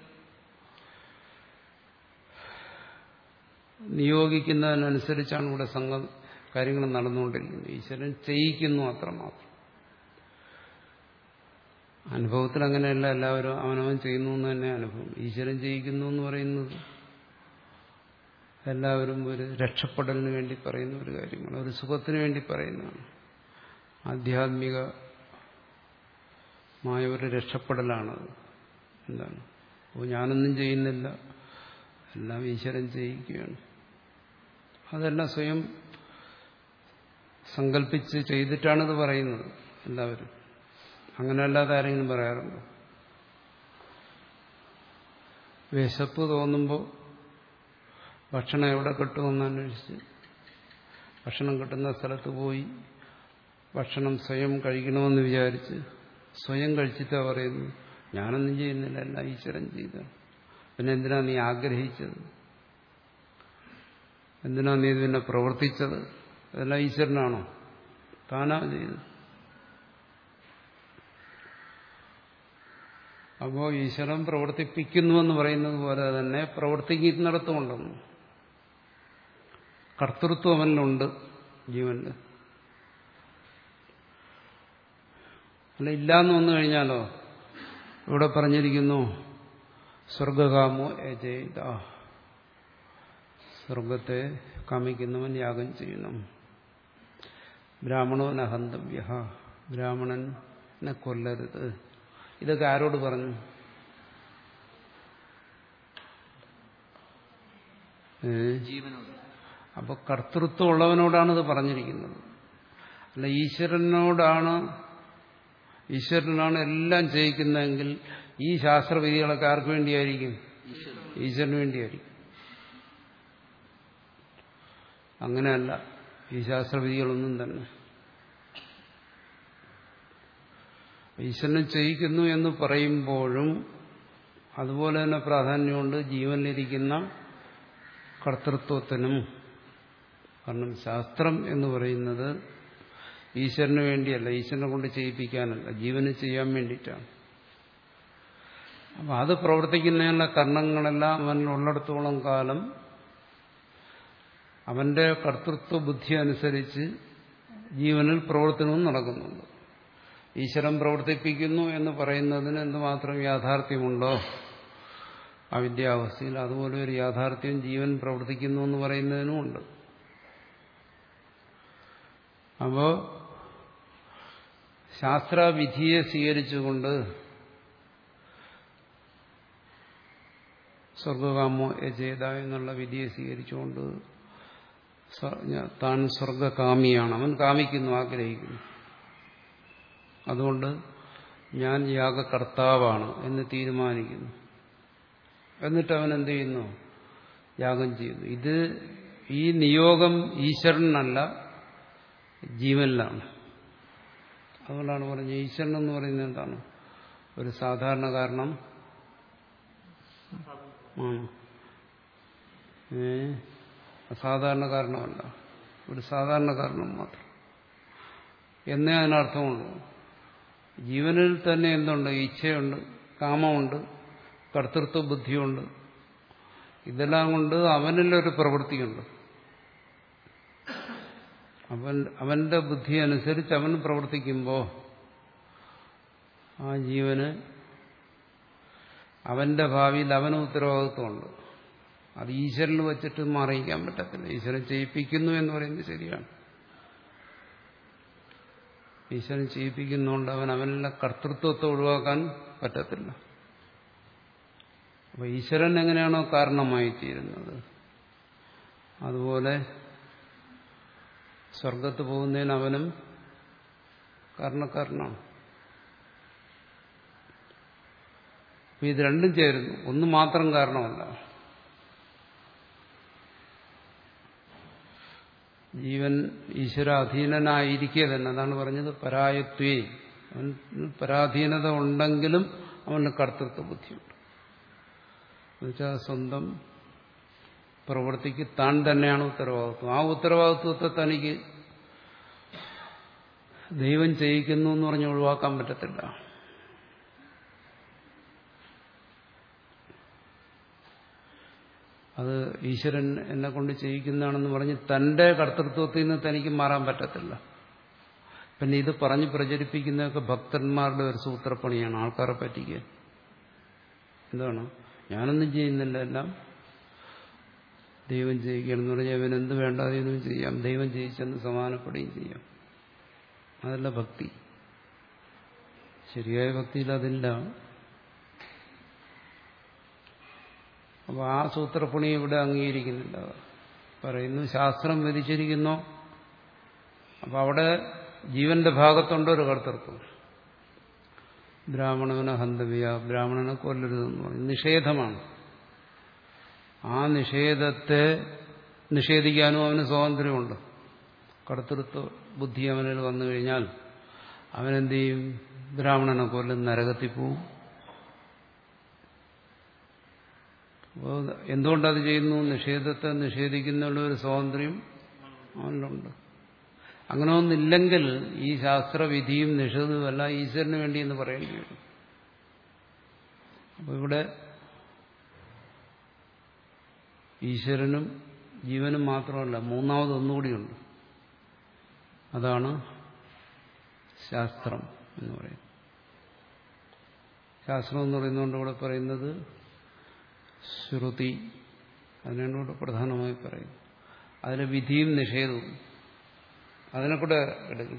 നിയോഗിക്കുന്നതിനനുസരിച്ചാണ് ഇവിടെ സംഘ കാര്യങ്ങൾ നടന്നുകൊണ്ടിരിക്കുന്നത്. ഈശ്വരൻ ചെയ്യിക്കുന്നു അത്രമാത്രം. അനുഭവത്തിൽ അങ്ങനെയല്ല, എല്ലാവരും അവനവൻ ചെയ്യുന്നു എന്ന് തന്നെ അനുഭവം. ഈശ്വരൻ ചെയ്യിക്കുന്നു എന്ന് പറയുന്നത് എല്ലാവരും ഒരു രക്ഷപ്പെടലിന് വേണ്ടി പറയുന്ന ഒരു കാര്യമാണ്, ഒരു സുഖത്തിന് വേണ്ടി പറയുന്നതാണ്. ആധ്യാത്മികമായ ഒരു രക്ഷപ്പെടലാണത്. എന്താണ്? അപ്പോൾ ഞാനൊന്നും ചെയ്യുന്നില്ല, എല്ലാം ഈശ്വരൻ ചെയ്യിക്കുകയാണ്. അതെല്ലാം സ്വയം സങ്കല്പിച്ച് ചെയ്തിട്ടാണിത് പറയുന്നത് എല്ലാവരും. അങ്ങനെയല്ലാതെ ആരെങ്കിലും പറയാറുണ്ടോ? വിശപ്പ് തോന്നുമ്പോൾ ഭക്ഷണം എവിടെ കിട്ടുമെന്ന് അന്വേഷിച്ച് ഭക്ഷണം കിട്ടുന്ന സ്ഥലത്ത് പോയി ഭക്ഷണം സ്വയം കഴിക്കണമെന്ന് വിചാരിച്ച് സ്വയം കഴിച്ചിട്ടാ പറയുന്നു, ഞാനൊന്നും ചെയ്യുന്നില്ല, എല്ലാം ഈശ്വരൻ ചെയ്താണ്. പിന്നെ എന്തിനാ നീ ആഗ്രഹിച്ചത്? എന്തിനാ നീ ഇതിനെ പ്രവർത്തിച്ചത്? അതെല്ലാം ഈശ്വരനാണോ? താനാ ചെയ്തത്. അപ്പോൾ ഈശ്വരൻ പ്രവർത്തിപ്പിക്കുന്നുവെന്ന് പറയുന്നത് പോലെ തന്നെ പ്രവർത്തിക്കുന്നിടത്തുമുണ്ടെന്നു. കർത്തൃത്വം അവനിലുണ്ട്, ജീവനിൽ. അല്ല, ഇല്ലാന്ന് വന്നു കഴിഞ്ഞാലോ? ഇവിടെ പറഞ്ഞിരിക്കുന്നു, സ്വർഗകാമോ യജേത, സ്വർഗത്തെ കാമിക്കുന്നവൻ യാഗം ചെയ്യണം. ബ്രാഹ്മണോ നഹന്തവ്യ, ബ്രാഹ്മണനെ കൊല്ലരുത്. ഇതൊക്കെ ആരോട് പറഞ്ഞു? ജീവനോട്. അപ്പൊ കർത്തൃത്വം ഉള്ളവനോടാണ് ഇത് പറഞ്ഞിരിക്കുന്നത്. അല്ല, ഈശ്വരനോടാണ്, ഈശ്വരനാണ് എല്ലാം ചെയ്യിക്കുന്നതെങ്കിൽ ഈ ശാസ്ത്രവിധികളൊക്കെ ആർക്ക് വേണ്ടിയായിരിക്കും? ഈശ്വരന് വേണ്ടിയായിരിക്കും. അങ്ങനെയല്ല ഈ ശാസ്ത്രവിധികളൊന്നും തന്നെ. ഈശ്വരനെ ചെയ്യിക്കുന്നു എന്ന് പറയുമ്പോഴും അതുപോലെ തന്നെ പ്രാധാന്യമുണ്ട് ജീവനിലിരിക്കുന്ന കർത്തൃത്വത്തിനും. കാരണം ശാസ്ത്രം എന്ന് പറയുന്നത് ഈശ്വരന് വേണ്ടിയല്ല, ഈശ്വരനെ കൊണ്ട് ചെയ്യിപ്പിക്കാനല്ല, ജീവന് ചെയ്യാൻ വേണ്ടിയിട്ടാണ്. അപ്പം അത് പ്രവർത്തിക്കുന്നതിനുള്ള കർണങ്ങളെല്ലാം അവനുള്ളിടത്തോളം കാലം അവന്റെ കർത്തൃത്വ ബുദ്ധി അനുസരിച്ച് ജീവനിൽ പ്രവർത്തനവും നടക്കുന്നുണ്ട്. ഈശ്വരൻ പ്രവർത്തിപ്പിക്കുന്നു എന്ന് പറയുന്നതിന് എന്തുമാത്രം യാഥാർത്ഥ്യമുണ്ടോ അവിദ്യാവസ്ഥയിൽ, അതുപോലെ ഒരു യാഥാർത്ഥ്യം ജീവൻ പ്രവർത്തിക്കുന്നു എന്ന് പറയുന്നതിനുമുണ്ട്. അപ്പോ ശാസ്ത്രവിധിയെ സ്വീകരിച്ചുകൊണ്ട് സ്വർഗകാമോ യജേത എന്നുള്ള വിധിയെ സ്വീകരിച്ചുകൊണ്ട് താൻ സ്വർഗകാമിയാണ്, അവൻ കാമിക്കുന്നു, ആഗ്രഹിക്കുന്നു. അതുകൊണ്ട് ഞാൻ യാഗകർത്താവാണ് എന്ന് തീരുമാനിക്കുന്നു. എന്നിട്ട് അവൻ എന്ത് ചെയ്യുന്നു? യാഗം ചെയ്യുന്നു. ഇത് ഈ നിയോഗം ഈശ്വരനല്ല, ജീവനിലാണ്. അതുകൊണ്ടാണ് പറഞ്ഞത് ഈശ്വരൻ എന്ന് പറയുന്നത് എന്താണ്? ഒരു സാധാരണ കാരണം ആണ്. ഏ അസാധാരണ കാരണമല്ല, ഒരു സാധാരണ കാരണം മാത്രം. എന്നേ അതിനർത്ഥമുള്ളൂ. ജീവനിൽ തന്നെ എന്തുണ്ട്? ഇച്ഛയുണ്ട്, കാമമുണ്ട്, കർത്തൃത്വ ബുദ്ധിയുണ്ട്. ഇതെല്ലാം കൊണ്ട് അവനിലൊരു പ്രവൃത്തിയുണ്ട്. അവൻ അവന്റെ ബുദ്ധി അനുസരിച്ച് അവൻ പ്രവർത്തിക്കുമ്പോൾ ആ ജീവന് അവന്റെ ഭാവിയിൽ അവന് ഉത്തരവാദിത്വമുണ്ട്. അത് ഈശ്വരന് വച്ചിട്ട് മാറിയിക്കാൻ പറ്റത്തില്ല. ഈശ്വരൻ ചെയ്യിപ്പിക്കുന്നു എന്ന് പറയുന്നത് ശരിയാണ്. ഈശ്വരൻ ചെയ്യിപ്പിക്കുന്നതുകൊണ്ട് അവൻ അവനുള്ള കർത്തൃത്വത്തെ ഒഴിവാക്കാൻ പറ്റത്തില്ല. അപ്പൊ ഈശ്വരൻ എങ്ങനെയാണോ കാരണമായി തീരുന്നത്, അതുപോലെ സ്വർഗത്ത് പോകുന്നതിന് അവനും കാരണക്കാരനാണ്. അപ്പൊ ഇത് രണ്ടും ചേരുന്നു. ഒന്ന് മാത്രം കാരണമല്ല. ജീവൻ ഈശ്വര അധീനനായിരിക്കെ തന്നെ, അതാണ് പറഞ്ഞത് പരായത്വേ, അവൻ പരാധീനത ഉണ്ടെങ്കിലും അവന് കർത്തൃത്വ ബുദ്ധിയുണ്ട്. എന്നുവെച്ചാൽ സ്വന്തം പ്രവൃത്തിക്ക് താൻ തന്നെയാണ് ഉത്തരവാദിത്വം. ആ ഉത്തരവാദിത്വത്തെ തനിക്ക് ദൈവം ചെയ്യിക്കുന്നു എന്ന് പറഞ്ഞ് ഒഴിവാക്കാൻ പറ്റത്തില്ല. അത് ഈശ്വരൻ എന്നെ കൊണ്ട് ചെയ്യിക്കുന്നതാണെന്ന് പറഞ്ഞ് തന്റെ കർത്തൃത്വത്തിൽ നിന്ന് തനിക്ക് മാറാൻ പറ്റത്തില്ല. പിന്നെ ഇത് പറഞ്ഞ് പ്രചരിപ്പിക്കുന്നതൊക്കെ ഭക്തന്മാരുടെ ഒരു സൂത്രപ്പണിയാണ്, ആൾക്കാരെ പറ്റിക്കാൻ. എന്താണ്? ഞാനൊന്നും ചെയ്യുന്നില്ല, എല്ലാം ദൈവം ചെയ്യിക്കണമെന്ന് പറഞ്ഞാൽ അവൻ എന്ത് വേണ്ടാതെയൊന്നും ചെയ്യാം, ദൈവം ചെയ്യിച്ചെന്ന് സമാനപ്പെടുകയും ചെയ്യാം. അതല്ല ഭക്തി. ശരിയായ ഭക്തിയിൽ അതില്ല. അപ്പൊ ആ സൂത്രപ്പണി ഇവിടെ അംഗീകരിക്കുന്നില്ല. പറയുന്നു ശാസ്ത്രം വിധിച്ചിരിക്കുന്നു. അപ്പൊ അവിടെ ജീവന്റെ ഭാഗത്തുണ്ട് ഒരു കർത്തൃത്വം. ബ്രാഹ്മണനെ ഹന്തവ്യ, ബ്രാഹ്മണനെ കൊല്ലരുതെന്ന് പറയും, നിഷേധമാണ്. ആ നിഷേധത്തെ നിഷേധിക്കാനും അവന് സ്വാതന്ത്ര്യമുണ്ട്. കർത്തൃത്വ ബുദ്ധി അവനിൽ വന്നു കഴിഞ്ഞാൽ അവനെന്ത് ചെയ്യും? ബ്രാഹ്മണനെ കൊല്ലും, നരകത്തിൽ പോവും. അപ്പോൾ എന്തുകൊണ്ടത് ചെയ്യുന്നു? നിഷേധത്തെ നിഷേധിക്കുന്നതിനുള്ള ഒരു സ്വാതന്ത്ര്യം അവനിലുണ്ട്. അങ്ങനെ ഒന്നില്ലെങ്കിൽ ഈ ശാസ്ത്രവിധിയും നിഷേധവുമല്ല ഈശ്വരന് വേണ്ടി എന്ന് പറയേണ്ടി വരും. അപ്പോൾ ഇവിടെ ഈശ്വരനും ജീവനും മാത്രമല്ല, മൂന്നാമത് ഒന്നുകൂടിയുണ്ട്. അതാണ് ശാസ്ത്രം എന്ന് പറയുന്നത്. ശാസ്ത്രം എന്ന് പറയുന്നതുകൊണ്ട് ഇവിടെ പറയുന്നത് ശ്രുതി, അതിനാണ് ഇവിടെ പ്രധാനമായി പറയുന്നത്. അതിലെ വിധിയും നിഷേധവും അതിനെ കൂടെ എടുക്കും.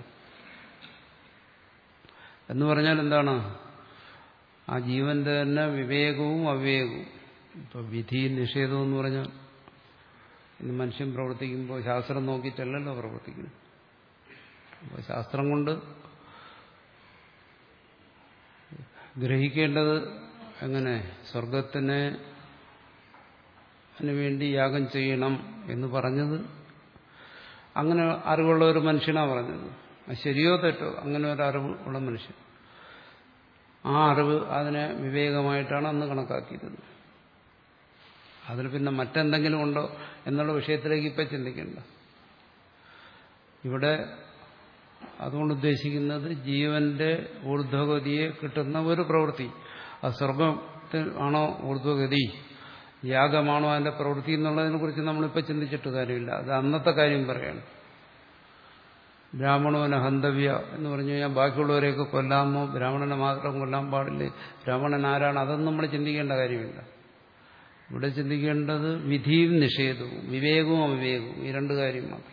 എന്ന് പറഞ്ഞാൽ എന്താണ്? ആ ജീവന്റെ തന്നെ വിവേകവും അവിവേകവും. ഇപ്പൊ വിധിയും നിഷേധവും എന്ന് പറഞ്ഞാൽ ഇന്ന് മനുഷ്യൻ പ്രവർത്തിക്കുമ്പോൾ ശാസ്ത്രം നോക്കിയിട്ടല്ലല്ലോ പ്രവർത്തിക്കുന്നു. അപ്പോൾ ശാസ്ത്രം കൊണ്ട് ഗ്രഹിക്കേണ്ടത് എങ്ങനെ? സ്വർഗത്തിന് വേണ്ടി യാഗം ചെയ്യണം എന്ന് പറഞ്ഞത് അങ്ങനെ അറിവുള്ള ഒരു മനുഷ്യനാണ് പറഞ്ഞത്. അത് ശരിയോ തെറ്റോ, അങ്ങനെ ഒരു അറിവ് ഉള്ള മനുഷ്യൻ. ആ അറിവ് അതിനെ വിവേകമായിട്ടാണ് അന്ന് കണക്കാക്കിയിരുന്നത്. അതിൽ പിന്നെ മറ്റെന്തെങ്കിലും ഉണ്ടോ എന്നുള്ള വിഷയത്തിലേക്ക് ഇപ്പം ചിന്തിക്കേണ്ട. ഇവിടെ അതുകൊണ്ട് ഉദ്ദേശിക്കുന്നത് ജീവന്റെ ഊർധ്വഗതിയെ കിട്ടുന്ന ഒരു പ്രവൃത്തി. ആ സ്വർഗത്തിൽ ആണോ ഊർധ്വഗതി, യാഗമാണോ അതിന്റെ പ്രവൃത്തി എന്നുള്ളതിനെ കുറിച്ച് നമ്മളിപ്പോൾ ചിന്തിച്ചിട്ട് കാര്യമില്ല. അത് അന്നത്തെ കാര്യം പറയാണ്. ബ്രാഹ്മണോനെ ഹന്തവ്യ എന്ന് പറഞ്ഞു കഴിഞ്ഞാൽ ബാക്കിയുള്ളവരെയൊക്കെ കൊല്ലാമോ, ബ്രാഹ്മണനെ മാത്രം കൊല്ലാൻ പാടില്ലേ, ബ്രാഹ്മണൻ ആരാണ്, അതൊന്നും നമ്മൾ ചിന്തിക്കേണ്ട കാര്യമില്ല. ഇവിടെ ചിന്തിക്കേണ്ടത് വിധിയും നിഷേധവും, വിവേകവും അവിവേകവും, ഈ രണ്ട് കാര്യം മാത്രം.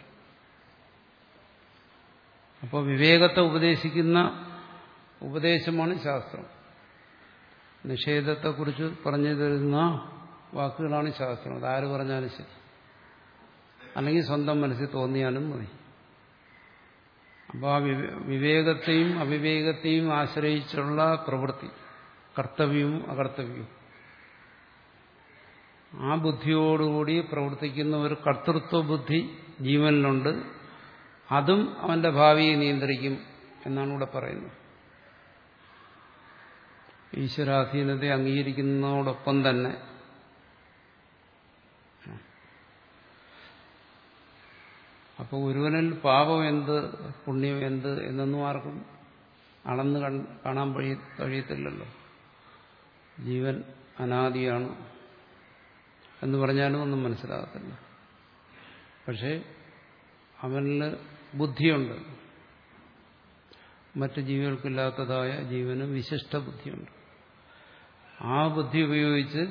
അപ്പോൾ വിവേകത്തെ ഉപദേശിക്കുന്ന ഉപദേശമാണ് ശാസ്ത്രം. നിഷേധത്തെക്കുറിച്ച് പറഞ്ഞു തരുന്ന വാക്കുകളാണ് ശാസ്ത്രം. അതാര് പറഞ്ഞാലും ശരി, അല്ലെങ്കിൽ സ്വന്തം മനസ്സിൽ തോന്നിയാലും മതി. അപ്പോൾ ആ വിവേകത്തെയും അവിവേകത്തെയും ആശ്രയിച്ചുള്ള പ്രവൃത്തി, കർത്തവ്യവും അകർത്തവ്യവും, ആ ബുദ്ധിയോടുകൂടി പ്രവർത്തിക്കുന്ന ഒരു കർത്തൃത്വ ബുദ്ധി ജീവനിലുണ്ട്. അതും അവന്റെ ഭാവിയെ നിയന്ത്രിക്കും എന്നാണ് ഇവിടെ പറയുന്നത്. ഈശ്വരാധീനത്തെ അംഗീകരിക്കുന്നതോടൊപ്പം തന്നെ അപ്പൊ അപ്പോൾ ഒരുവനിൽ പാപം എന്ത് പുണ്യം എന്ത് എന്നൊന്നും ആർക്കും അളന്ന് കാണാൻ കഴിയത്തില്ലല്ലോ. ജീവൻ അനാദിയാണ് എന്ന് പറഞ്ഞാലും ഒന്നും മനസ്സിലാകത്തില്ല. പക്ഷേ അവനിൽ ബുദ്ധിയുണ്ട്. മറ്റ് ജീവികൾക്കില്ലാത്തതായ ജീവന് വിശിഷ്ട ബുദ്ധിയുണ്ട്. ആ ബുദ്ധി ഉപയോഗിച്ച്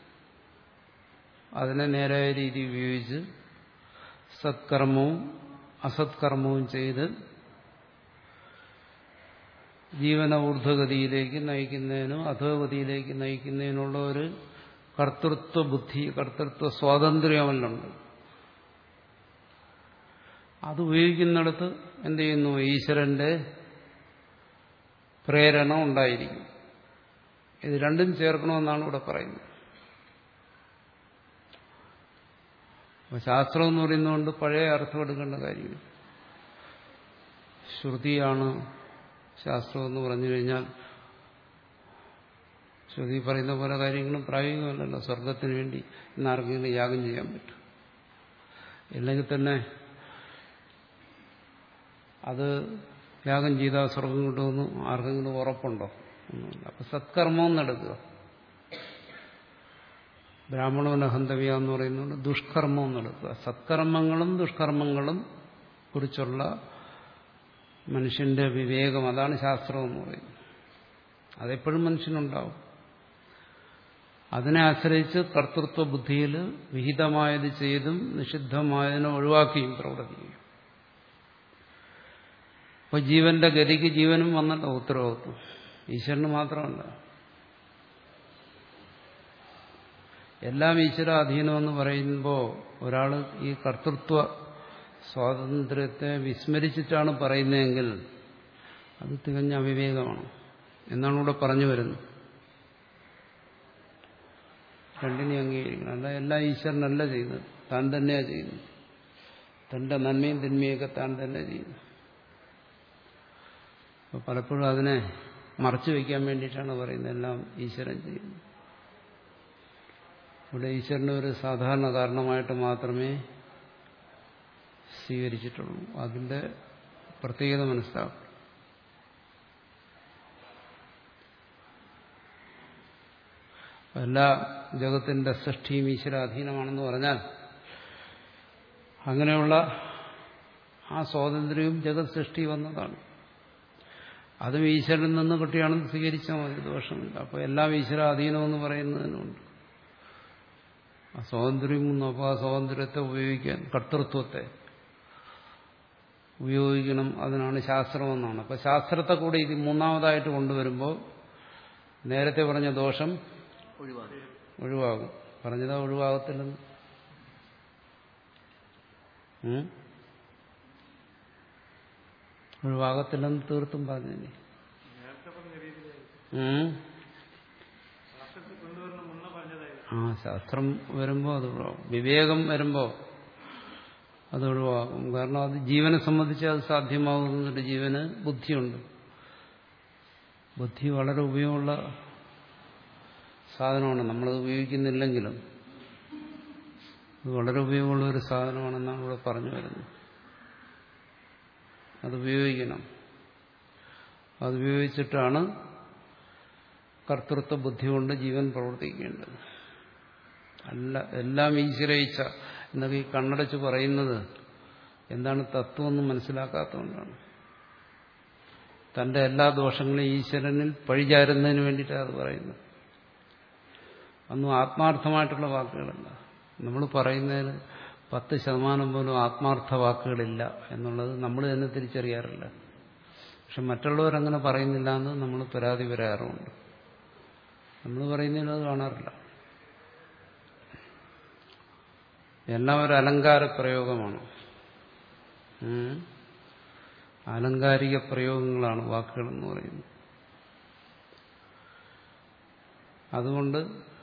അതിനെ നേരായ രീതി ഉപയോഗിച്ച് സത്കർമ്മവും അസത്കർമ്മവും ചെയ്ത് ജീവന ഊർധ്വഗതിയിലേക്ക് നയിക്കുന്നതിനും അധോഗതിയിലേക്ക് നയിക്കുന്നതിനുള്ള ഒരു കർത്തൃത്വ ബുദ്ധി, കർത്തൃത്വ സ്വാതന്ത്ര്യം അവനിലുണ്ട്. അത് ഉപയോഗിക്കുന്നിടത്ത് എന്ത് ചെയ്യുന്നു? ഈശ്വരന്റെ പ്രേരണ ഉണ്ടായിരിക്കും. ഇത് രണ്ടും ചേർക്കണമെന്നാണ് ഇവിടെ പറയുന്നത്. അപ്പോൾ ശാസ്ത്രം എന്ന് പറയുന്നതുകൊണ്ട് പഴയ അർത്ഥം എടുക്കേണ്ട കാര്യമില്ല. ശ്രുതിയാണ് ശാസ്ത്രം എന്ന് പറഞ്ഞു കഴിഞ്ഞാൽ ശ്രുതി പറയുന്ന പല കാര്യങ്ങളും പ്രായോഗികമല്ലല്ലോ. സ്വർഗത്തിന് വേണ്ടി ഇന്ന് ആർക്കെങ്കിലും യാഗം ചെയ്യാൻ പറ്റും. ഇല്ലെങ്കിൽ തന്നെ അത് യാഗം ചെയ്താൽ സ്വർഗം കിട്ടുമെന്ന് ആർക്കെങ്കിലും ഉറപ്പുണ്ടോ? ഒന്നുമില്ല. അപ്പൊ സത്കർമ്മം നടക്കുക. ബ്രാഹ്മണോന ഹന്തവ്യ എന്ന് പറയുന്നത് ദുഷ്കർമ്മം നടക്കുക. സത്കർമ്മങ്ങളും ദുഷ്കർമ്മങ്ങളും കുറിച്ചുള്ള മനുഷ്യന്റെ വിവേകം, അതാണ് ശാസ്ത്രം എന്ന് പറയുന്നത്. അതെപ്പോഴും മനുഷ്യനുണ്ടാവും. അതിനെ ആശ്രയിച്ച് കർത്തൃത്വ ബുദ്ധിയിൽ വിഹിതമായത് ചെയ്തും നിഷിദ്ധമായതിനെ ഒഴിവാക്കിയും പ്രവർത്തിക്കും. അപ്പോൾ ജീവന്റെ ഗതിക്ക് ജീവനും വന്നല്ലോ ഉത്തരവാദിത്വം. ഈശ്വരന് മാത്രമല്ല. എല്ലാം ഈശ്വരാധീനമെന്ന് പറയുമ്പോൾ ഒരാൾ ഈ കർത്തൃത്വ സ്വാതന്ത്ര്യത്തെ വിസ്മരിച്ചിട്ടാണ് പറയുന്നതെങ്കിൽ അത് തികഞ്ഞ അവിവേകമാണ് എന്നാണ് ഇവിടെ പറഞ്ഞു വരുന്നത്. രണ്ടിനെ അംഗീകരിക്കണം. അല്ല, എല്ലാം ഈശ്വരനല്ല ചെയ്യുന്നത്, താൻ തന്നെയാണ് ചെയ്യുന്നത്. തന്റെ നന്മയും തിന്മയൊക്കെ താൻ തന്നെ ചെയ്യുന്നു. അപ്പോൾ പലപ്പോഴും അതിനെ മറച്ചു വയ്ക്കാൻ വേണ്ടിയിട്ടാണ് പറയുന്നത് എല്ലാം ഈശ്വരൻ ചെയ്യുന്നു. ഇവിടെ ഈശ്വരനെ ഒരു സാധാരണ കാരണമായിട്ട് മാത്രമേ സ്വീകരിച്ചിട്ടുള്ളൂ. അതിന്റെ പ്രത്യേകത മനസ്സിലാക്കും. എല്ലാ ജഗത്തിന്റെ സൃഷ്ടിയും ഈശ്വരാധീനമാണെന്ന് പറഞ്ഞാൽ അങ്ങനെയുള്ള ആ സ്വാതന്ത്ര്യവും ജഗത് സൃഷ്ടി വന്നതാണ്. അതും ഈശ്വരനിൽ നിന്ന് കിട്ടിയാണെന്ന് സ്വീകരിച്ചാൽ മതി, ദോഷമില്ല. അപ്പോൾ എല്ലാം ഈശ്വരാധീനമെന്ന് പറയുന്നതിനുണ്ട്. ആ സ്വാതന്ത്ര്യം അപ്പോൾ ആ സ്വാതന്ത്ര്യത്തെ ഉപയോഗിക്കാൻ, കർത്തൃത്വത്തെ ഉപയോഗിക്കണം. അതിനാണ് ശാസ്ത്രമെന്നാണ്. അപ്പോൾ ശാസ്ത്രത്തെ കൂടി ഇത് മൂന്നാമതായിട്ട് കൊണ്ടുവരുമ്പോൾ നേരത്തെ പറഞ്ഞ ദോഷം ഒഴിവാകും. പറഞ്ഞതാ ഒഴിവാകത്തില്ലെന്ന്. ഒഴിവാകത്തില്ലെന്ന് തീർത്തും പറഞ്ഞില്ലേ? ആ ശാസ്ത്രം വരുമ്പോൾ അത് ഒഴിവാകും. വിവേകം വരുമ്പോൾ അത് ഒഴിവാകും. കാരണം അത് ജീവനെ സംബന്ധിച്ച് അത് സാധ്യമാകുന്നുണ്ട്. ജീവന് ബുദ്ധിയുണ്ട്. ബുദ്ധി വളരെ ഉപയോഗമുള്ള സാധനമാണ്. നമ്മളത് ഉപയോഗിക്കുന്നില്ലെങ്കിലും അത് വളരെ ഉപയോഗമുള്ള ഒരു സാധനമാണെന്നാണ് ഇവിടെ പറഞ്ഞു വരുന്നത്. അത് ഉപയോഗിക്കണം. അത് ഉപയോഗിച്ചിട്ടാണ് കർത്തൃത്വ ബുദ്ധി കൊണ്ട് ജീവൻ പ്രവർത്തിക്കേണ്ടത്. അല്ല എല്ലാം ഈശ്വരയിച്ച എന്നൊക്കെ ഈ കണ്ണടച്ച് പറയുന്നത് എന്താണ് തത്വമൊന്നും മനസ്സിലാക്കാത്തതുകൊണ്ടാണ്. തന്റെ എല്ലാ ദോഷങ്ങളെയും ഈശ്വരനിൽ പഴിചാരുന്നതിന് വേണ്ടിയിട്ടാണ് അത് പറയുന്നത്. ഒന്നും ആത്മാർത്ഥമായിട്ടുള്ള വാക്കുകളല്ല. നമ്മൾ പറയുന്നതിന് പത്ത് ശതമാനം പോലും ആത്മാർത്ഥ വാക്കുകളില്ല എന്നുള്ളത് നമ്മൾ തന്നെ തിരിച്ചറിയാറില്ല. പക്ഷെ മറ്റുള്ളവരങ്ങനെ പറയുന്നില്ല എന്ന് നമ്മൾ പരാതി പറയാറുമുണ്ട്. നമ്മൾ പറയുന്നതിന് അത് കാണാറില്ല. എല്ലാം ഒരു അലങ്കാര പ്രയോഗമാണ്. ആലങ്കാരിക പ്രയോഗങ്ങളാണ് വാക്കുകളെന്ന് പറയുന്നത്. അതുകൊണ്ട്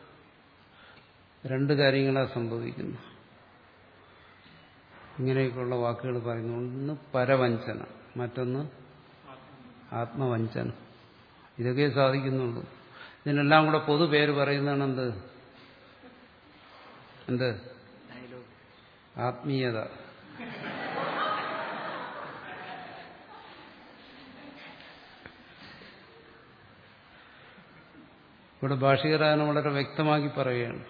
രണ്ട് കാര്യങ്ങളാണ് സംഭവിക്കുന്നത്. ഇങ്ങനെയൊക്കെയുള്ള വാക്കുകൾ പറയുന്നു. ഒന്ന് പരവഞ്ചന, മറ്റൊന്ന് ആത്മവഞ്ചന. ഇതൊക്കെ സാധിക്കുന്നുള്ളൂ. ഇതിനെല്ലാം കൂടെ പൊതു പേര് പറയുന്നതാണ് എന്ത് എന്ത് ആത്മീയത. ഇവിടെ ഭാഷകാരൻ വളരെ വ്യക്തമാക്കി പറയുകയാണ്.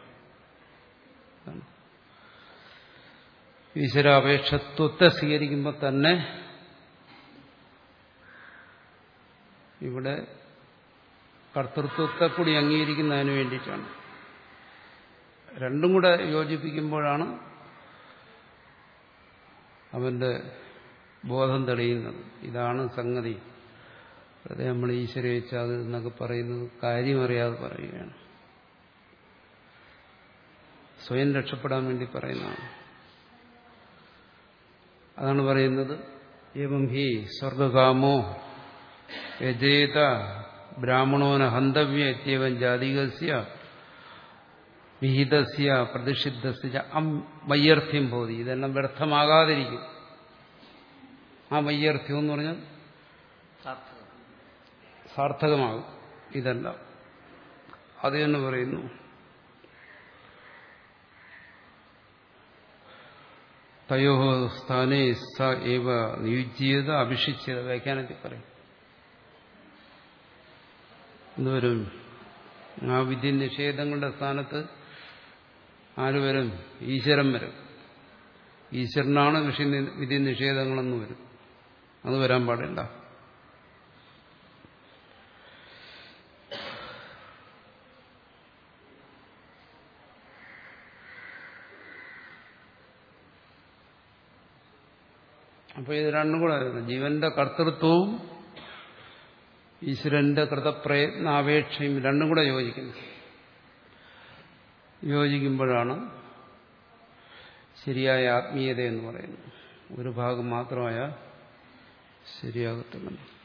ഈശ്വരാപേക്ഷത്വത്തെ സ്വീകരിക്കുമ്പോൾ തന്നെ ഇവിടെ കർത്തൃത്വത്തെ കൂടി അംഗീകരിക്കുന്നതിന് വേണ്ടിയിട്ടാണ്. രണ്ടും കൂടെ യോജിപ്പിക്കുമ്പോഴാണ് അവന്റെ ബോധം തെളിയുന്നത്. ഇതാണ് സംഗതി. അതെ, നമ്മൾ ഈശ്വരേച്ഛാത് എന്നൊക്കെ പറയുന്നത് കാര്യമറിയാതെ പറയുകയാണ്, സ്വയം രക്ഷപ്പെടാൻ വേണ്ടി പറയുന്നതാണ്. അതാണ് പറയുന്നത് ഏവം ഹി സ്വർഗകാമോ യജേത ബ്രാഹ്മണോന ഹന്തവ്യ ഇത്യവം ജാതികസ്യ വിഹിതസ്യ പ്രതിഷിദ്ധസ്യ വൈയർത്ഥ്യം ഭവതി. ഇതെല്ലാം വ്യർത്ഥമാകാതിരിക്കും. ആ വൈയർത്ഥ്യം എന്ന് പറഞ്ഞാൽ സാർത്ഥകമാകും ഇതെല്ലാം. അത് തന്നെ പറയുന്നു. തയോ സ്ഥാനേ സ ഏവ നിയുജ്യത അഭിഷിച്യത. വ്യാഖ്യാനത്തിൽ പറയും എന്തുവരും? ആ വിധി നിഷേധങ്ങളുടെ സ്ഥാനത്ത് ആര് വരും? ഈശ്വരൻ വരും. ഈശ്വരനാണ് വിഷയ വിധി നിഷേധങ്ങളെന്ന് വരും. അത് വരാൻ പാടില്ല. അപ്പൊ ഇത് രണ്ടും കൂടെ ജീവന്റെ കർത്തൃത്വവും ഈശ്വരന്റെ കൃതപ്രയത്നാപേക്ഷയും രണ്ടും കൂടെ യോജിക്കുന്നു. യോജിക്കുമ്പോഴാണ് ശരിയായ ആത്മീയത എന്ന് പറയുന്നത്. ഒരു ഭാഗം മാത്രമായ ശരിയാകത്തില്ല.